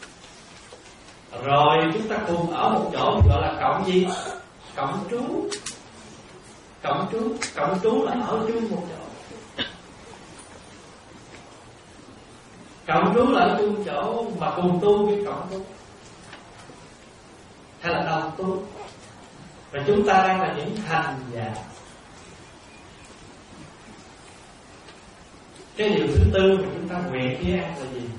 Rồi chúng ta cùng ở một chỗ gọi là cộng gì? Cộng trú. Cộng trú, cộng trú là ở chung một chỗ. Cộng trú là ở chung chỗ mà cùng tu với cộng tu. Hay là đồng tu. Và chúng ta đang là những hành giả. Cái điều thứ tư mà chúng ta nguyện khi ăn là gì?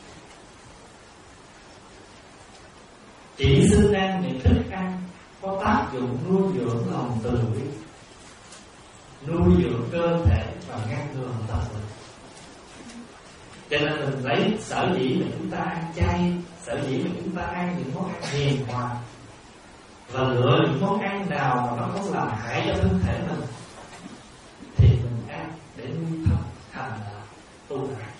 Chỉ xin ăn những thức ăn có tác dụng nuôi dưỡng lòng từ bi, nuôi dưỡng cơ thể và ngăn ngừa tật bệnh. Cho nên mình lấy sở dĩ mà chúng ta ăn chay, sở dĩ mà chúng ta ăn những món ăn hiền hòa, và lựa những món ăn nào mà nó không làm hại cho thân thể mình thì mình ăn để nuôi thân thành là tu hành.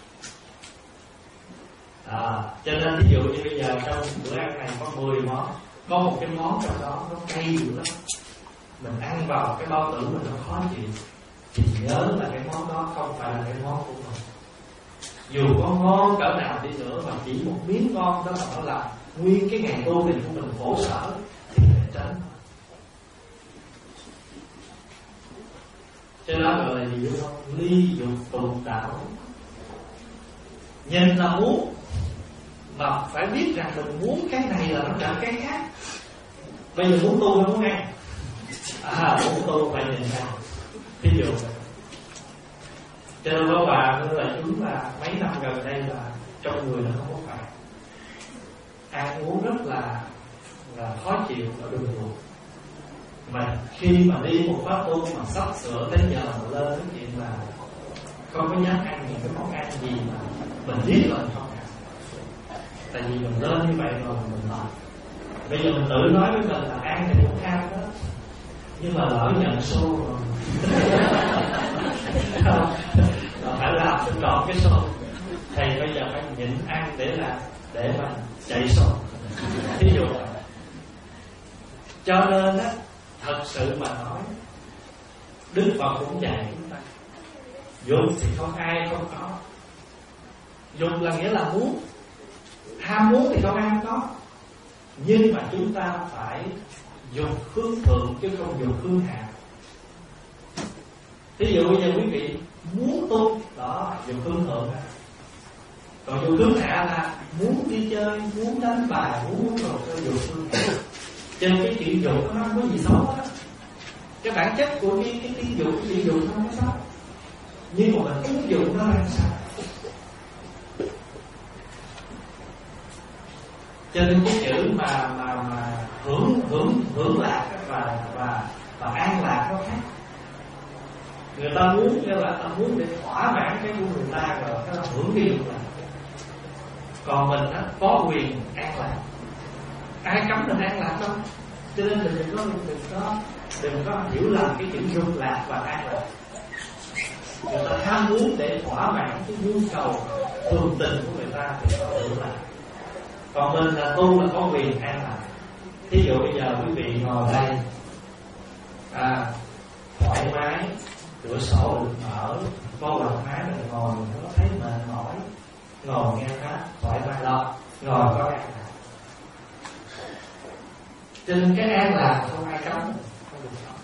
À, cho nên ví dụ như bây giờ trong bữa ăn này có mười món, có một cái món trong đó nó cay dữ lắm, mình ăn vào cái bao tử mình nó khó chịu, thì nhớ là cái món đó không phải là cái món của mình. Dù có ngon cỡ nào đi nữa mà chỉ một miếng ngon đó mà nó làm nguyên cái ngày tu hành của mình khổ sở thì phải tránh. Cho đó gọi là gì không? Ly dục tụ đạo. Nhìn là muốn, mà phải biết rằng mình muốn cái này là nó trở cái khác. Bây giờ muốn tu hay muốn ăn? À, muốn tu phải nhìn ra. Ví dụ cho nên có bà nữa là chúng là mấy năm gần đây là trong người là không có phải, ăn uống rất là là khó chịu ở đường ruột. Mà khi mà đi một pháp tu mà sắp sửa đến giờ mà lên cái chuyện là không có dám ăn những cái món ăn gì mà mình biết là không ăn. Tại vì mình lên như vậy rồi mình mệt. Bây giờ mình tự nói với mình là ăn thì cũng ăn đó, nhưng mà lỡ nhận xô rồi phải làm cho trọn cái xô. Thầy bây giờ phải nhịn ăn để là để mà chạy xô. Ví dụ là cho nên á, thật sự mà nói Đức Phật cũng dạy chúng ta dục thì không ai không có. Dục là nghĩa là muốn, ham muốn thì không ai không có. Nhưng mà chúng ta phải dục hướng thượng chứ không dục hướng hạ. Ví dụ bây giờ quý vị muốn tu đó, dục hướng thượng đó. Còn dục hướng hạ là muốn đi chơi, muốn đánh bài, muốn uống đồ cho dục hướng hạ. Trên cái chuyện dục nó không có gì xấu hết. Cái bản chất của cái cái cái dục, cái dục nó không có xấu. Nhưng mà mình ứng dụng nó làm sao? Cho nên cái chữ mà mà mà hưởng hưởng hưởng lạc và và và an lạc nó khác. Người ta muốn cái là ta muốn để thỏa mãn cái của người ta rồi cái là hưởng cái dục lạc. Còn mình á có quyền an lạc. Ai cấm mình an lạc đâu. Cho nên mình đừng có đừng có đừng có hiểu lầm cái chữ dục lạc và an lạc. Người ta ham muốn để thỏa mãn cái nhu cầu thường tình của người ta thì họ hưởng lạc. Còn mình là tu là có quyền an lạc. Thí dụ bây giờ quý vị ngồi đây à, thoải mái, cửa sổ được mở, có quạt máy mình ngồi nó thấy mệt mỏi, ngồi nghe hát thoải mái đó, ngồi có an lạc. Cho nên cái an lạc không ai cấm, không được cấm.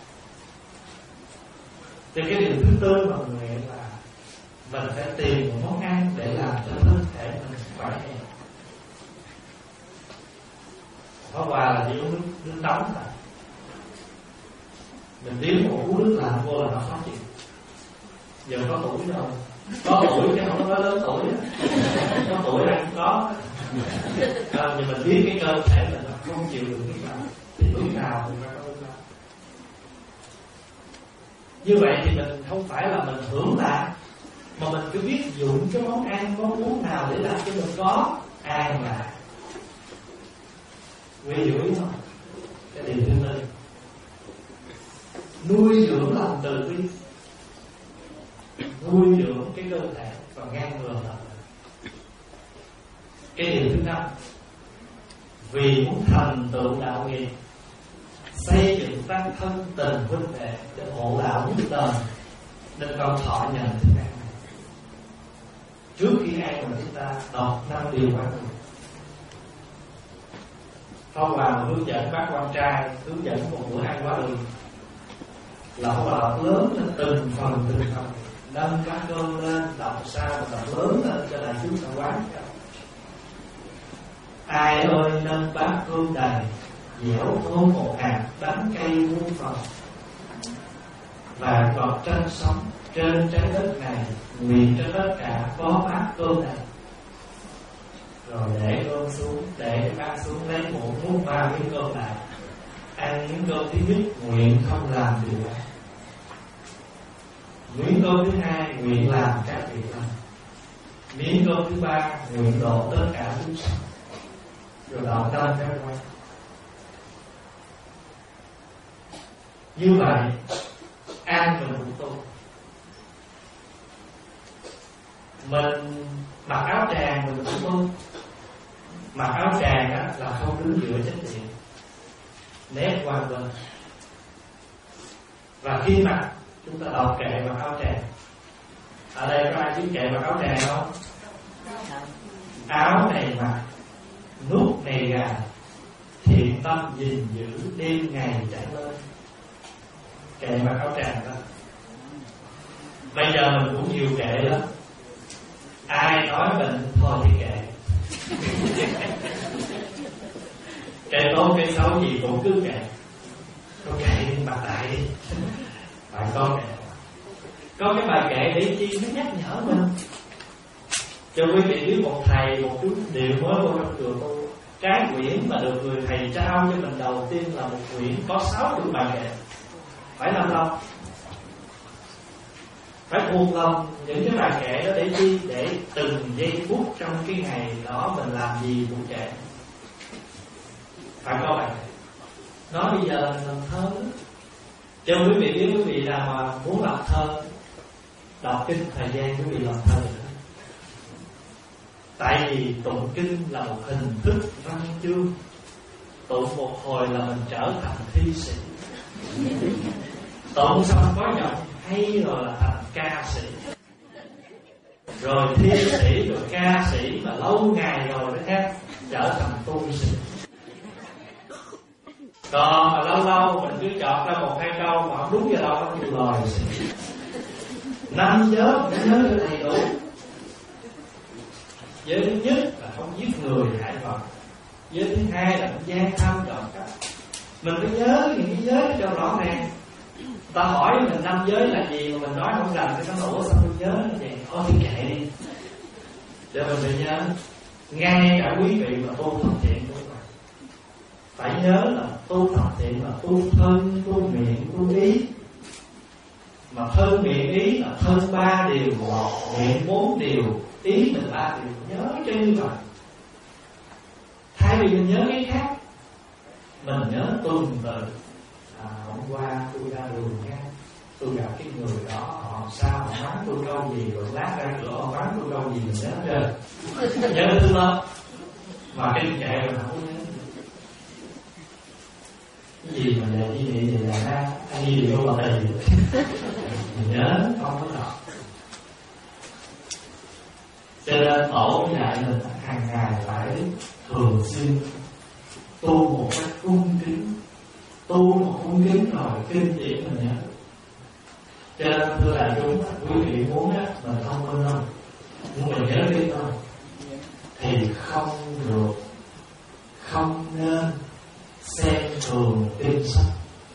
Thì cái điều thứ tư mà mình nguyện là mình phải tìm một món ăn để làm cho thân thể mình khỏe hơn. Có quà là chỉ uống nước, nước nóng là mình điếu một uống nước lạnh vô là nó khó chịu. Giờ có tuổi đâu, có tuổi chứ không có lớn tuổi. Có tuổi ăn có. sao nhưng mình biết cái cơ thể mình nó không chịu được cái nào thì lúc nào mình phải có lúc nào. Như vậy thì mình không phải là mình hưởng lạc, mà mình cứ biết dụng cái món ăn món uống nào để làm cho mình có an lạc. Quý vị hiểu không? Cái điều thứ tư, nuôi dưỡng lòng từ bi, nuôi dưỡng cái cơ thể và ngăn ngừa lòng. Cái điều thứ năm, vì muốn thành tựu đạo nghiệp, xây dựng tăng thân tình huynh đệ để hộ đạo nhất đời, nên con thọ nhận thức ăn này. Trước khi ăn mà chúng ta đọc năm điều quán niệm. Pháp Hòa hướng dẫn các con trai hướng dẫn một bữa ăn quá đường là Pháp Hòa đọc lớn lên từng phần từng phần, nâng các cơm lên, đọc sao mà đọc lớn lên cho đại chúng ta quán. Ai ơi nâng bát cơm đầy, dẻo thơm một hạt, đánh cây muôn phần, và ngọt tranh sống trên trái đất này, nguyện cho tất cả có bát cơm này. Rồi để cơm xuống, để cái bát xuống, lấy một múc ba miếng cơm lại, ăn miếng cơm thứ nhất, nguyện không làm điều này. Miếng cơm thứ hai, nguyện làm các việc lành. Miếng cơm thứ ba, nguyện độ tất cả chúng sanh. Rồi đạo tâm các quan. Như vậy ăn mình cũng tu. Mình mặc áo tràng mình cũng tu. Mặc áo tràng đó là không đứng giữa chánh điện, nét qua bên. Và khi mặc chúng ta đọc kệ mặc áo tràng. Ở đây có ai biết kệ mặc áo tràng không? Áo này mặc, nút này gà, thiện tâm gìn giữ đêm ngày chẳng lên. Kệ mặc áo tràng đó. Bây giờ mình cũng nhiều kệ lắm. Ai nói mình thôi thì kệ. Kệ tốt kệ xấu gì cũng cứ kệ. Có kệ đi mặc lại đi. Phải có kệ. Có cái bài kệ để chi nó nhắc nhở mình. Cho quý vị biết một thầy một chút điều mới vô trong chùa tu. Cái quyển mà được người thầy trao cho mình đầu tiên là một quyển có sáu mươi bài kệ. Phải làm lòng, phải thuộc lòng những cái bài kệ đó để chi? Để từng giây phút trong cái ngày đó mình làm gì cũng kệ. Phải có bài kệ. Nói bây giờ làm thơ, cho quý vị biết, quý vị nào mà muốn làm thơ, đọc kinh thời gian quý vị làm thơ nữa. Tại vì tụng kinh là một hình thức văn chương, tụng một hồi là mình trở thành thi sĩ. Tụng xong có giọng hay rồi là thành ca sĩ, rồi thi sĩ, rồi ca sĩ, mà lâu ngày rồi nó khác trở thành tu sĩ. Còn mà lâu lâu mình cứ chọn ra một hai câu mà không đúng giờ đâu không chịu lời. Năm giới phải nhớ cho đầy đủ. Giới thứ nhất là không giết người hại vật. Giới thứ hai là không gian tham trộm cắp. Mình phải nhớ những cái giới cho rõ ràng. Ta hỏi mình năm giới là gì mà mình nói không rành, cái nó ủa sao tôi nhớ nó vậy? Thôi thì kệ đi. Để mình phải nhớ. Ngay cả quý vị mà tu thập thiện cũng vậy. Phải nhớ là tu thập thiện là tu thân, tu miệng, tu ý. Mà thân miệng ý là thân ba điều, miệng bốn điều, ý mình ba điều. Nhớ cho như vậy. Thay vì mình nhớ cái khác, mình nhớ tuần tự. À, hôm qua tôi ra đường nha, tôi gặp cái người đó, họ sao họ mắng tôi câu gì, rồi lát ra cửa họ mắng tôi câu gì mình nhớ chưa? Nhớ thương lắm. Mà cái kệ rồi không nhớ. Cái gì mà để như vậy thì là ha, anh đi điều là đầy. Mình nhớ không có đọc. Cho nên tổ dạy mình hàng ngày phải thường xuyên tu một cách cung kính. Tu một cung kính rồi kinh điển mình nhớ. Cho nên thưa đại chúng, quý vị muốn á, mình thông minh không, muốn mình nhớ biết không, thì không được, không nên xem thường kinh sách.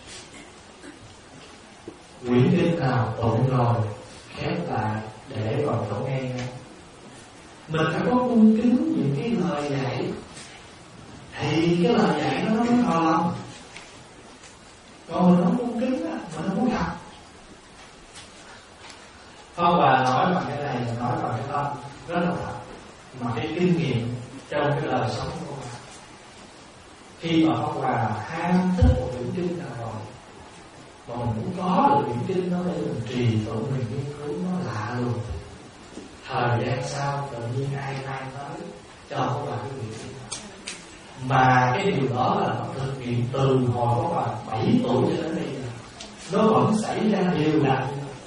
Quyển kinh nào tụng rồi khép lại để vào chỗ nghe. Mình phải có cung kính những cái lời dạy. mà cái kinh nghiệm trong cái đời sống của bà. Khi mà Pháp Hòa ham thích một quyển kinh nào rồi, mà mình muốn có được quyển kinh đó để mình trì tụng, mình nghiên cứu, nó lạ luôn. Thời gian sau tự nhiên ai mang tới cho Pháp Hòa cái quyển kinh đó. Mà cái điều đó là nó thực hiện từ hồi Pháp Hòa bảy tuổi cho đến bây giờ, nó vẫn xảy ra đều đặn.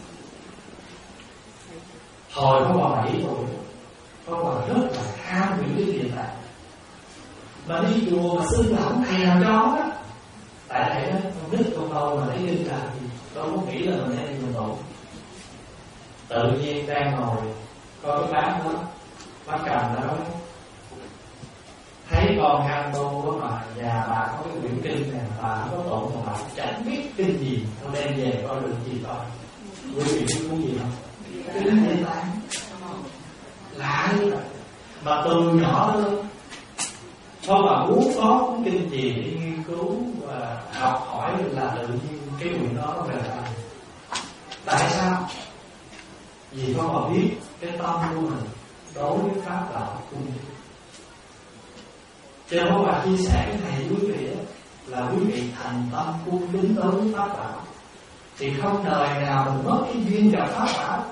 Hồi Pháp Hòa bảy tuổi, Pháp Hòa rất là ham quyển kinh Địa Tạng. Mà đi chùa mà xưng là không thầy nào cho đó. Tại thầy đó, con nít con đâu mà lấy kinh làm gì, đâu có nghĩ là mình đang đi mình tụng. Tự nhiên đang ngồi coi cái bác đó, bác cầm đó nói, thấy con ham tu đó mà nhà bà có cái quyển kinh này, bà không có tụng mà bà chẳng biết kinh gì, con đem về coi được gì coi. Quý vị biết muốn gì không? Kinh Địa Tạng. Lạ như vậy. Mà từ nhỏ luôn Pháp Hòa muốn có cuốn kinh gì để nghiên cứu và học hỏi là tự nhiên cái quyển đó nó về lại. Tại sao? Vì Pháp Hòa biết cái tâm của mình đối với Pháp đạo cung kính. Cho nên Pháp Hòa chia sẻ cái này với quý vị đó, là quý vị thành tâm cung kính đối với Pháp đạo thì không đời nào mình mất cái duyên gặp Pháp đạo.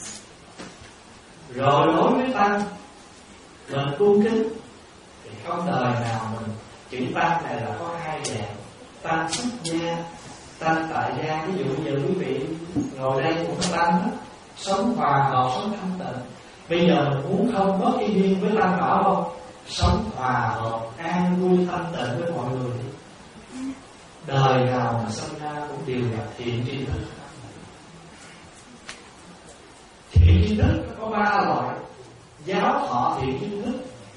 Rồi đối với tăng mình cung kính thì không đời nào mình, chữ tăng này là có hai dạng, tăng xuất gia, tăng tại gia. Ví dụ bây giờ quý vị ngồi đây cũng có tăng đó, sống hòa hợp, sống thanh tịnh. Bây giờ mình muốn không mất cái duyên với tăng bảo không, sống hòa hợp, an vui, thanh tịnh với mọi người. Đời nào mà sinh ra cũng đều là thiện tri thức. Thiện tri thức có ba loại: giáo thọ thiện tri thức,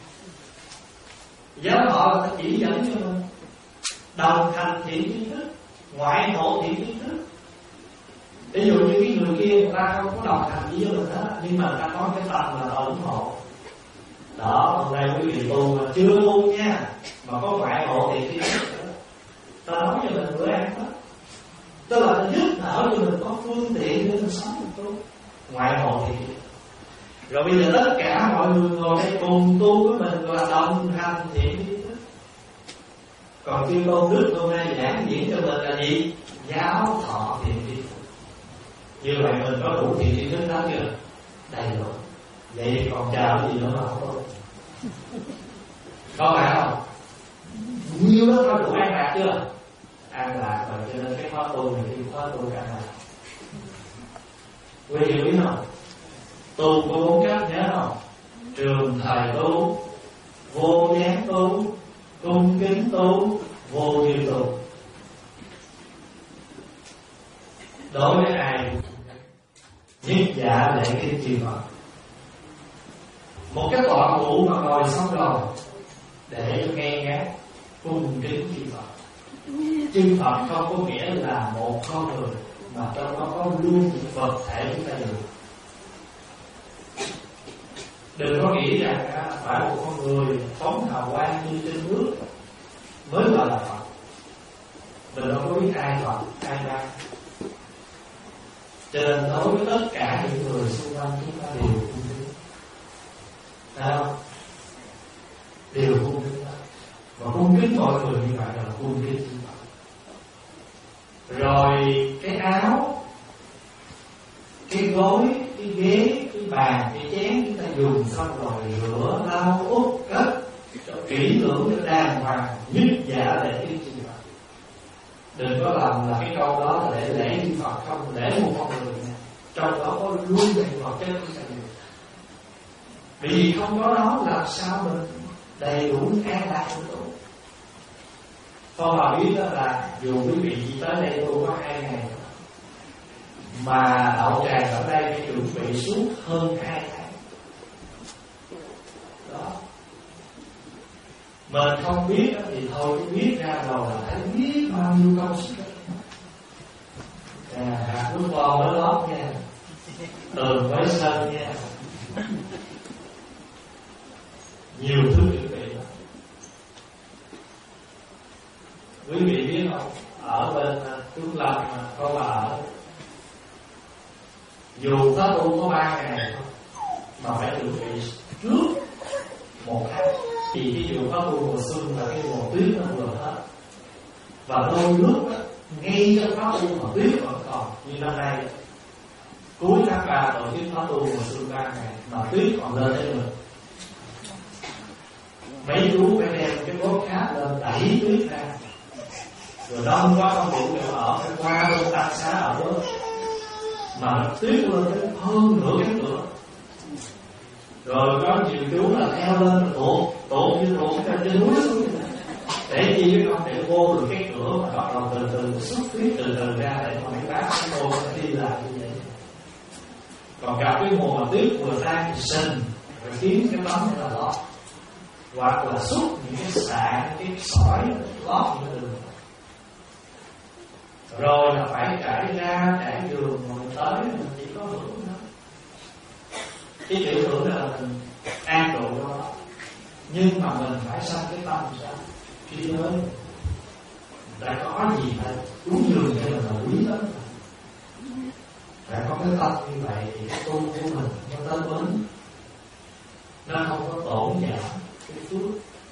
giáo thọ là chỉ dẫn cho mình, đồng hành thiện tri thức, ngoại hộ thiện tri thức. Ví dụ như cái người kia người ta không có đồng hành gì với mình hết, nhưng mà người ta có cái tâm là ủng hộ. Đó, hôm nay quý vị tu mà chưa tu nha, mà có ngoại hộ thiện tri thức, ta nói cho mình bữa ăn đó, tức là nó giúp đỡ cho mình có phương tiện để mình sống được tu. Ngoại hộ thiện tri thức. Rồi bây giờ tất cả mọi người ngồi đây cùng tu với mình là đồng hành thiện tri thức. Còn Chư Tôn Đức hôm nay giảng diễn cho mình là gì? Giáo thọ thiện tri thức. Như vậy mình có đủ thiện tri thức đó chưa? Đầy đủ. Vậy còn chờ cái gì nữa mà không có? Có phải không? Nhiều đó thôi đủ an lạc chưa? An lạc rồi, cho nên cái khóa tu này cái khóa tu an lạc. Quý vị biết không? Tu có bốn cách nhớ không? Trường thời tu, vô gián tu, cung kính tu, vô duyên tu. Đối với ai nhất dạ lễ kinh chư Phật, một cái tọa cụ mà ngồi xong rồi để nghe ngát cung kính chư Phật. Chư Phật không có nghĩa là một con người, mà trong đó có luôn một vật thể chúng ta dùng. Đừng có nghĩ rằng phải một con người phóng hào quang như trên nước mới gọi là Phật. Mình đâu có biết ai Phật, ai ra. Cho nên đối với tất cả những người xung quanh chúng ta đều cung kính. Thấy không? Đều cung kính đó. Và cung kính mọi người như vậy là cung kính như vậy. Rồi cái áo, cái gối, cái ghế, cái bàn, cái chén chúng ta dùng xong rồi rửa, lau, úp, cất cho kỹ lưỡng, cho đàng hoàng, nhất dạ để cái gì vậy. Đừng có làm là cái câu đó là để lễ Chư Phật không, để một con người này. Trong đó có luôn đầy vật chất của ta nhiều. Bởi vì không có đó làm sao mình đầy đủ an lạc của tu. Con bà biết đó là dù quý vị chỉ tới đây tu có hai ngày mà đạo tràng ở đây phải chuẩn bị suốt hơn hai tháng. Đó. Mình không biết đó, thì thôi chứ biết ra rồi là thấy biết bao nhiêu công sức. À, hạt nước bò mới lót nha, tường với sân nha, nhiều thứ chuẩn bị đó. Quý vị biết không, ở bên Trung Lâm mà có bà ở, dù có tu có ba ngày thôi mà phải chuẩn bị trước thì ví dụ có mùa mùa xuân và cái mùa tuyết nó vừa hết, và đôi lúc đó, ngay trong khóa tu mà tuyết vẫn còn, như năm nay cuối tháng ba tổ chức khóa tu mùa xuân ba ngày mà tuyết còn lên tới nữa. Mấy chú phải đem cái bốt cát lên đẩy tuyết ra, rồi đông quá không đủ chỗ ở, phải qua bên tăng xá ở đó, mà tuyết lên tới hơn nửa cái nữa. Rồi có nhiều chú là theo lên tuột tuột như tuột ra trên núi xuống, để chi chứ không để vô được cái cửa mà bắt đầu từ từ xuất tuyết từ từ ra để mà mấy bác cái cô đi lại như vậy. Còn gặp cái mùa mà tuyết vừa tan thì sình, rồi kiếm cái tấm này là lót, hoặc là xúc những cái sạn, cái sỏi lót những đường, rồi là phải trải ra trải giường mà mình tới mình chỉ có hưởng thôi. Cái chữ hưởng là mình an trụ đó, nhưng mà mình phải sanh cái tâm sao khi tới đã có gì phải cúng dường cho mình là quý lắm. Phải có cái tâm như vậy thì cái tu của mình nó tới bến, nó không có tổn giảm cái phước.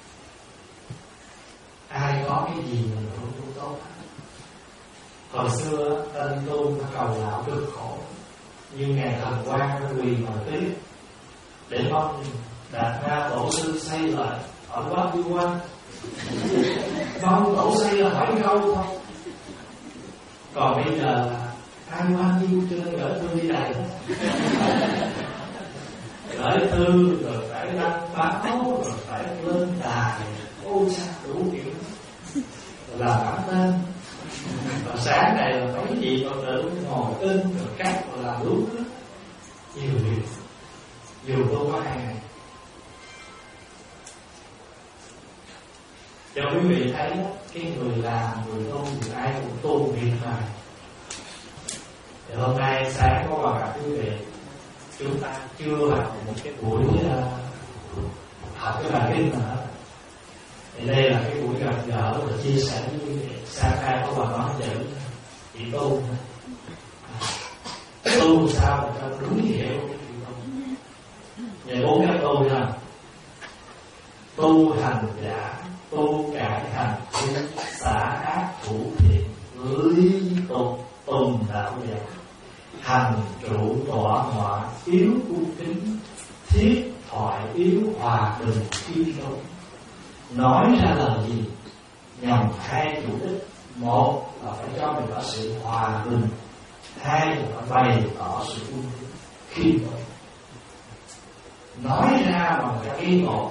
Ai có cái gì mình cũng tu tốt. Hồi xưa tên tu nó cầu đạo cực khổ, như ngài Thần Quang nó quỳ mà tiếp để mong Đạt Ma Tổ sư xây lại ở Bắc Quy Quan, mong Tổ xây là hỏi câu thôi. Còn bây giờ là ai quan nhiêu chơi gửi thư đi đầy, gửi thư rồi phải đăng báo rồi phải lên đài, ôi sao đủ kiểu là bản tên. Và sáng này là mấy chị còn tự ngồi in rồi cắt rồi làm đúng đó, nhiều việc. Dù tôi có hai ngày cho quý vị thấy đó, cái người làm người tu thì ai cũng tu việc mà. Thì hôm nay sáng có vào gặp quý vị, chúng ta chưa học một cái buổi uh, học cái bài kinh nào. Thì đây là cái buổi gặp gỡ và chia sẻ với quý vị. Sáng nay có bà nói chữ chỉ tu, tu sao mà cho đúng hiểu. Vậy bốn cái tu là tu hành giả, tu cải hành, xả ác thủ thiện, lý tục tùng đạo giả, hành trụ tọa ngọa, yếu cung kính, thiết thoại yếu hòa bình khiêm tốn. Nói ra lời gì nhằm hai chủ đích: một là phải cho mình có sự hòa bình, hai là phải bày tỏ sự cung kính khiêm tốn. Nói ra bằng cái ý ngộ.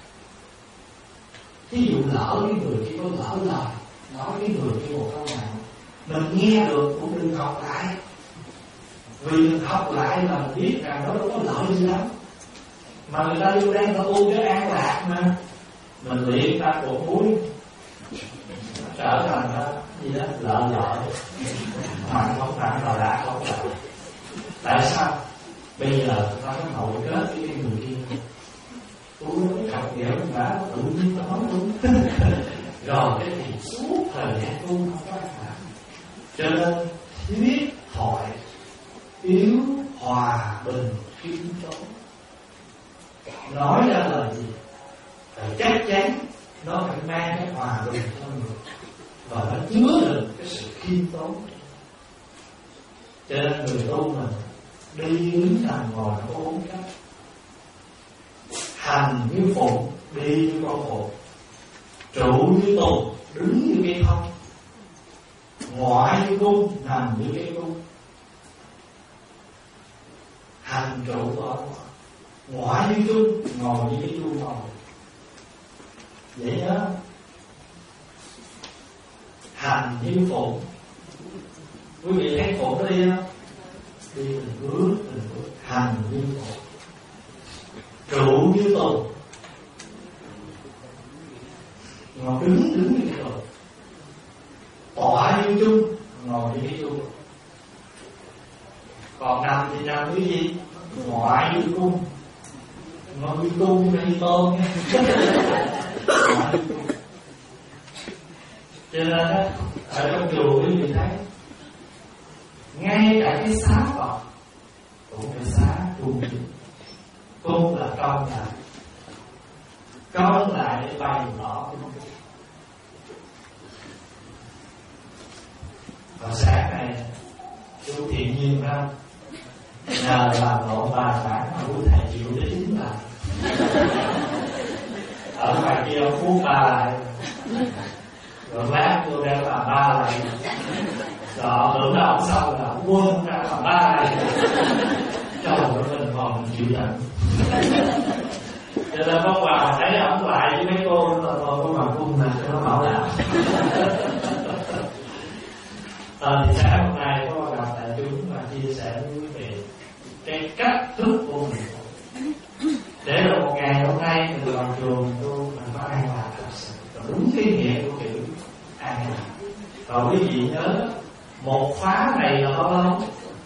Ví dụ lỡ cái người kia có lỡ lời, nói cái người kia một câu nào mình nghe được cũng đừng học lại, vì mình học lại là mình biết rằng nó đâu có lợi gì lắm, mà người ta vô đây người ta tu cái an lạc mà mình luyện ta cột mũi trở thành đó gì đó lợi lợi mà không phải là lạc không lợi. Tại sao bây giờ ta có hội kết với cái người kia, tôi nó học hiểu đã tự nhiên nó nói đúng rồi cái thì suốt thời gian tu không có an lạc. Cho nên thuyết thoại yếu hòa bình khiêm tốn. Nói ra lời gì phải chắc chắn nó phải mang cái hòa bình cho người, và nó chứa được cái sự khiêm tốn. Cho nên người tu mình đi đứng nằm ngồi nó có bốn cách: hành như phụng, đi như con phụng, trụ như tùng, đứng như cây thông, ngoại như cung, nằm như cây cung. Hành trụ tọa ngoại như chung, ngồi như cái chuông ngồi. Vậy nhớ, hành như phụng. Quý vị thấy phụng nó đi không? Đi từng bước từng bước. Hành như phụng, trụ như tùng, ngồi đứng đứng như cái tùng, tọa như chung, ngồi như cái chung. Còn nằm thì nằm cái gì? Ngoại như cung, ngồi như cung như tôm nha. Cho nên đó, ở trong chùa quý vị thấy ngay cả cái xá Phật cũng phải xá cung. Cung là công lại, công lại để bày tỏ. Và sáng này chú Thiện Nhiên ra nhờ làm lộn bài bản mà quý thầy chịu để chính lại. Ở ngoài kia ông Phú ba lại, rồi lát tôi đang làm ba lại, rồi tưởng là ông xong là ông quên ra làm ba lại. Trời ơi, mình còn chịu nhận. Cho nên có quà thấy ông lại với mấy cô là tôi có quà cung là cho nó bảo đảm. À, thì sáng hôm nay có gặp đại chúng và chia sẻ với quý vị cái cách thức của mình để rồi một ngày hôm nay mình vào chùa mình tu mình có an lạc thật sự, đúng cái nghĩa của chữ an lạc. Và quý vị nhớ một khóa này là bao lâu?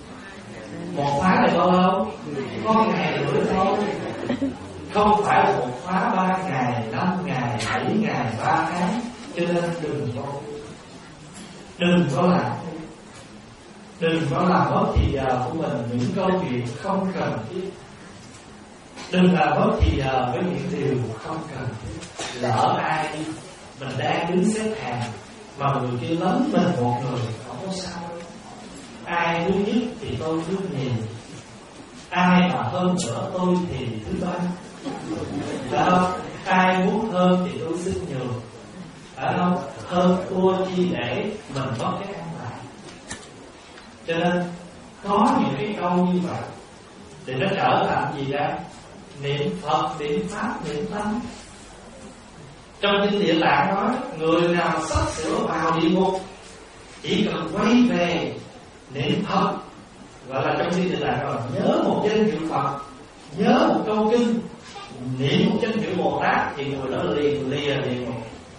Một khóa này bao lâu? Có ngày rưỡi thôi, không phải là một khóa ba ngày, năm ngày, bảy ngày, ba tháng. Cho nên đừng có đừng có làm đừng có làm mất thì giờ của mình những câu chuyện không cần thiết. Đừng làm mất thì giờ với những điều không cần thiết. Lỡ ai mình đang đứng xếp hàng mà người kia lớn mình một người không có sao. Ai thứ nhất thì tôi thứ nhì, ai mà hơn nữa tôi thì thứ ba. Phải không? Ai muốn hơn thì tôi xin nhường. Phải không? Hơn thua chi để mình có cái an lạc. Cho nên có những cái câu như vậy để nó trở thành gì đó? Niệm Phật, niệm Pháp, niệm Tâm. Trong kinh Địa Tạng nói, người nào sắp sửa vào địa ngục chỉ cần quay về niệm Phật, gọi là trong kinh Địa Tạng rồi, nhớ một danh hiệu Phật, nhớ một câu kinh, niệm một danh hiệu Bồ Tát thì người đó liền lìa địa ngục.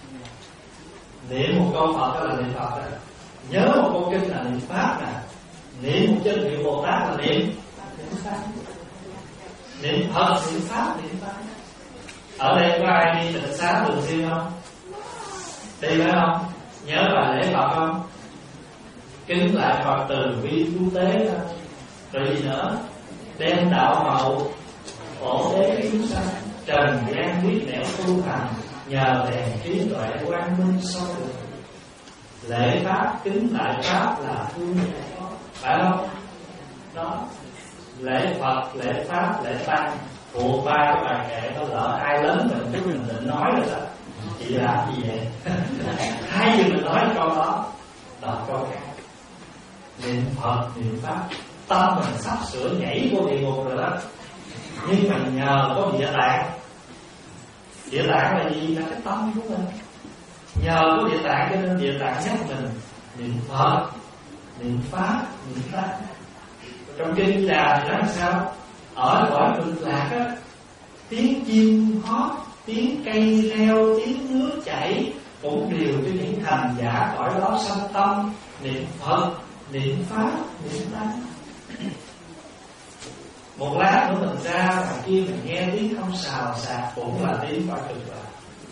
Niệm một câu Phật đó là niệm Phật đó, nhớ một câu kinh là niệm Pháp nè, niệm một danh hiệu Bồ Tát là niệm niệm Pháp, niệm Phật, niệm Pháp, niệm Pháp. Ở đây có ai đi tịnh xá thường xuyên không? Đi phải không? Nhớ bài lễ Phật không? Kính lại Phật từ bi cứu tế đó. Rồi gì nữa? Đem đạo mậu phổ tế chúng sanh, trần gian biết nẻo tu hành, nhờ đèn trí tuệ quang minh soi đường. Lễ Pháp, kính lại Pháp là thương giải, phải không? Đó. Lễ Phật, lễ Pháp, lễ Tăng thuộc ba cái bài kệ đó. Lỡ ai lớn mình chút mình định nói rồi đó, chị làm gì vậy? Hay gì mình nói câu đó, đọc câu khác. Niệm Phật, niệm Pháp, tâm mình sắp sửa nhảy vô địa ngục rồi đó. Nhưng mà nhờ có Địa Tạng. Địa Tạng là gì? Là cái tâm của mình. Nhờ có Địa Tạng cho nên Địa Tạng nhắc mình niệm Phật, niệm Pháp, niệm Tăng. Trong kinh Di Đà thì nói sao? Ở cõi cực lạc á, tiếng chim hót, tiếng cây reo, tiếng nước chảy cũng đều cho những hành giả cõi đó sanh tâm niệm Phật, niệm Pháp, niệm Tăng. Một lát nữa mình ra ngoài kia mình nghe tiếng không xào xạc cũng là tiếng cõi cực lạc.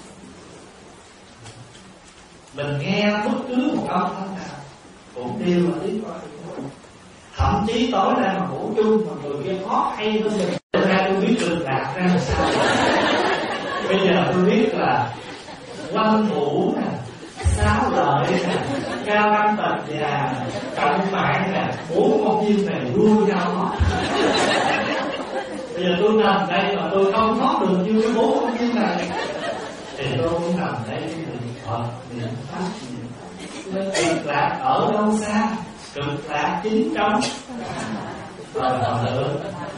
Mình nghe bất cứ một âm thanh nào cũng đều là tiếng cõi cực lạc. Thậm chí tối nay mà ngủ chung mà người kia hót hay hơn mình, tôi ra tôi biết cực lạc ra làm sao. Bây giờ tôi biết là Quanh Vũ nè, Sáu Lợi nè, Cao Văn Tật Già, Trọng Mạng nè, bốn con chim này đua nhau. Bây giờ tôi nằm đây mà tôi không thoát được như cái bốn con chim này thì tôi cũng nằm đây niệm Phật, niệm Pháp, niệm Pháp. Cực lạc ở đâu xa? Cực lạc chính trong rồi họ nữa.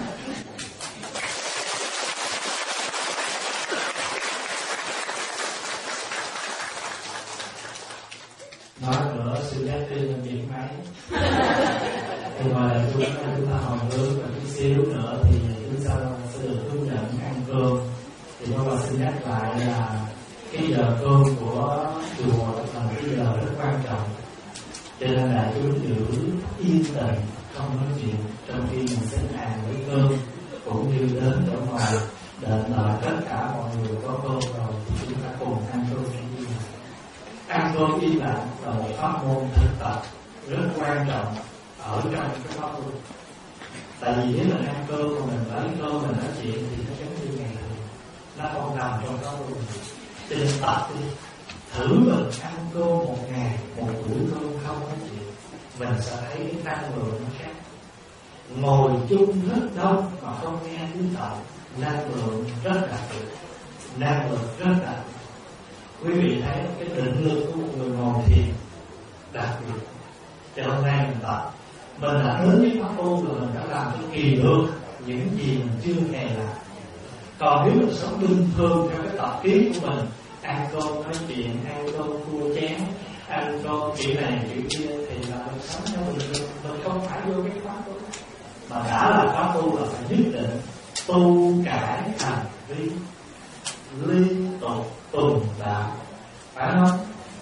Nói nữa sự giác tin là việc máy. Nhưng mà là chúng ta chúng ta hồi hướng và chút xíu nữa thì chúng ta sẽ được hướng dẫn ăn cơm. Thì các bạn xin nhắc lại là cái giờ cơm của chùa là một cái giờ rất quan trọng. Cho nên là chúng giữ yên tĩnh, không nói chuyện trong khi mình xếp hàng với cơm, cũng như đến ở ngoài đợi đợi tất cả mọi người có cơm rồi thì chúng ta cùng ăn cơm im lặng. Ăn cơm im lặng là một pháp môn thực tập rất quan trọng ở trong cái pháp môn. Tại vì nếu mình ăn cơm mà mình lấy cơm mình nói chuyện thì nó giống như ngày thường, nó không nằm trong pháp môn. Cho nên tập đi, thử mình ăn cơm một ngày, một bữa cơm không có chịu, mình sẽ thấy cái năng lượng nó khác. Ngồi chung rất đông mà không nghe tiếng động, năng lượng rất đặc biệt, năng lượng rất đặc biệt. Quý vị thấy cái định lực của một người ngồi thiền đặc biệt. Cho hôm nay mình tập, mình đã đến với pháp tu rồi, mình đã làm cho kỳ được những gì mình chưa hề làm. Còn nếu mình sống bình thường theo cái tập kiến của mình, ăn cơm nói chuyện, ăn cơm cua chén, ăn cơm kiểu này kiểu kia, thì là mình sống theo bình thường, mình không phải vô cái pháp tu. Mà đã là pháp tu là phải nhất định tu cải hành vi, liên tục tùng đạo, phải không?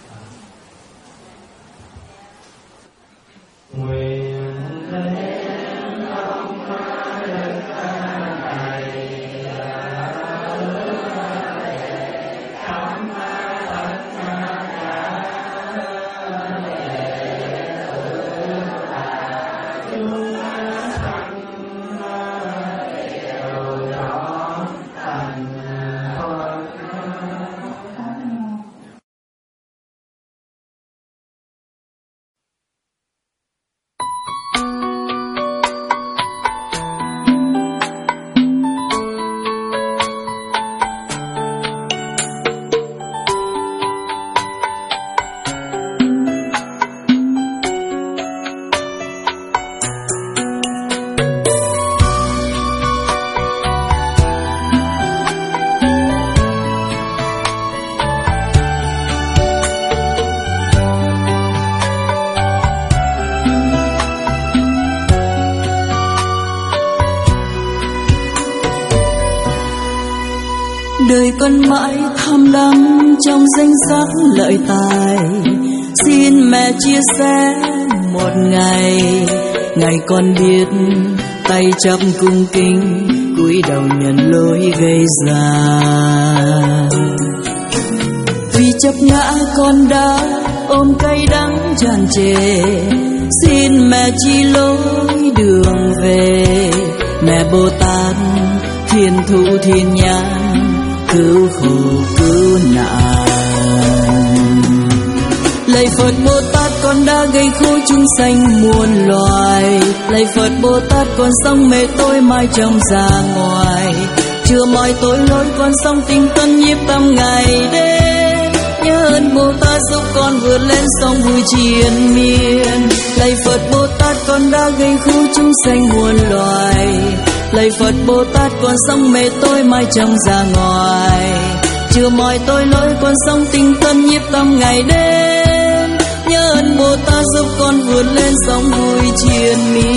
Nguyện đến ông đất này khám phá tất cả chúng sanh đều đó thành Phật. Đời con mãi tham đắm trong danh sắc lợi tài, xin mẹ chia sẻ một ngày, ngày con biết tay chắp cung kính, cúi đầu nhận lỗi gây ra. Vì chấp ngã con đã ôm cay đắng tràn trề, xin mẹ chỉ lối đường về. Mẹ Bồ Tát thiên thụ thiên nhãn, cứu khổ cứu nạn. Lạy Phật Bồ Tát, con đã gây khổ chúng sanh muôn loài. Lạy Phật Bồ Tát, con sống mê tối mai trong ra ngoài. Chưa mọi tội lỗi con sống tinh tấn nhiếp tâm ngày đêm. Nhớ ơn Bồ Tát giúp con vượt lên sông vui triền miên. Lạy Phật Bồ Tát, con đã gây khổ chúng sanh muôn loài. Lạy Phật Bồ Tát, con sống mê tối mai trong ra ngoài. Chưa mọi tội lỗi con sống tinh tấn nhiếp tâm ngày đêm. Nhớ ơn Bồ Tát giúp con vượt lên sông vui triền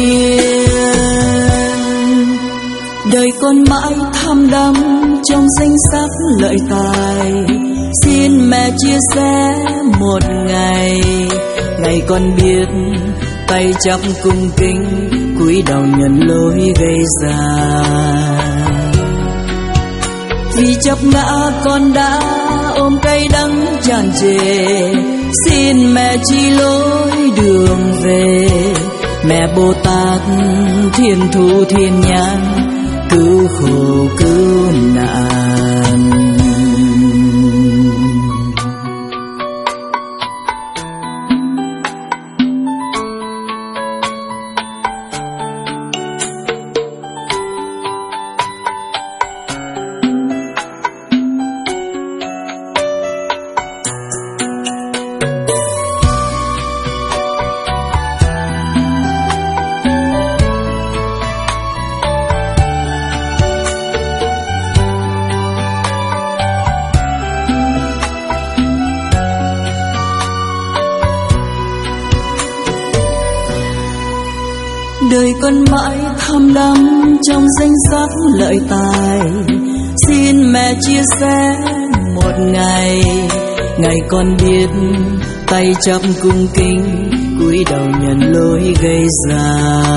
miên. Đời con mãi tham đắm trong danh sắc lợi tài, xin mẹ chia sẻ một ngày, ngày con biết tay chắp cung kính, cúi đầu nhận lỗi gây ra. Vì chấp ngã con đã ôm cay đắng tràn trề, xin mẹ chỉ lối đường về. Mẹ Bồ Tát thiên thụ thiên nhãn, cứu khổ cứu nạn. Đời con mãi tham đắm trong danh sắc lợi tài, xin mẹ chia sẻ một ngày, ngày con biết tay chắp cung kính, cúi đầu nhận lỗi gây ra.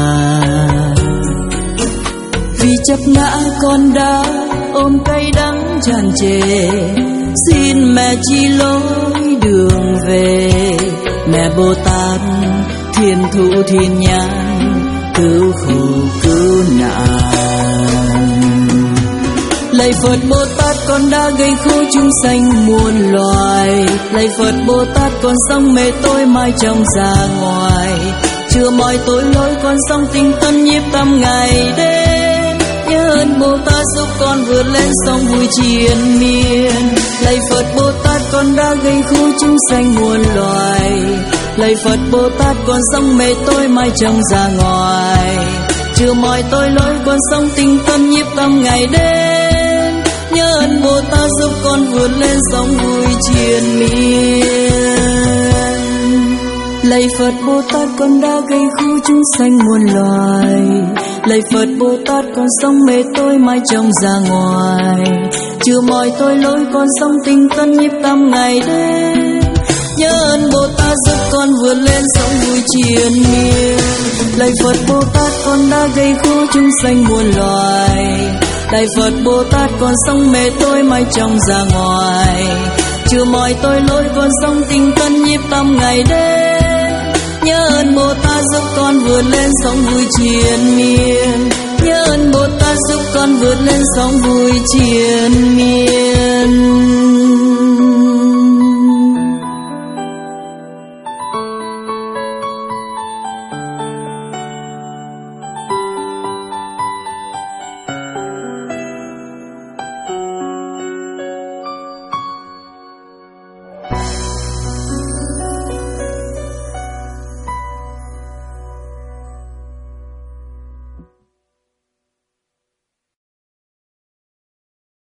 Vì chấp ngã con đã ôm cay đắng tràn trề, xin mẹ chỉ lối đường về. Mẹ Bồ Tát thiên thụ thiên nhãn, cứu khổ cứu nạn. Lạy Phật Bồ Tát con đã gây khổ chúng sanh muôn loài. Lạy Phật Bồ Tát con sống mê tôi mai trong ra ngoài. Chưa mọi tội lỗi con sống tinh tấn nhiếp tâm ngày đêm. Nhớ ơn Bồ Tát giúp con vượt lên sông vui triền miên. Lạy Phật Bồ Tát con đã gây khổ chúng sanh muôn loài. Lạy Phật Bồ Tát con sống mê tôi mai trong ra ngoài. Chưa mọi tội lỗi con sống tinh tấn nhiếp tâm ngày đêm. Nhớ ơn Bồ Tát giúp con vượt lên sông vui triền miên. Lạy Phật Bồ Tát con đã gây khổ chúng sanh muôn loài. Lạy Phật Bồ Tát con sống mê tôi mai trong ra ngoài. Chưa mọi tội lỗi con sống tinh tấn nhiếp tâm ngày đêm. Nhớ ơn Bồ Tát giúp con vượt lên sông vui triền miên. Lạy Phật Bồ Tát con đã gây khổ chúng sanh muôn loài. Lạy Phật Bồ Tát con sống mê tôi mai trong ra ngoài. Chưa mọi tội lỗi con sống tinh tấn nhiếp tâm ngày đêm. Nhớ ơn Bồ Tát giúp con vượt lên sông vui triền miên. Nhớ ơn Bồ Tát giúp con vượt lên sông vui triền miên.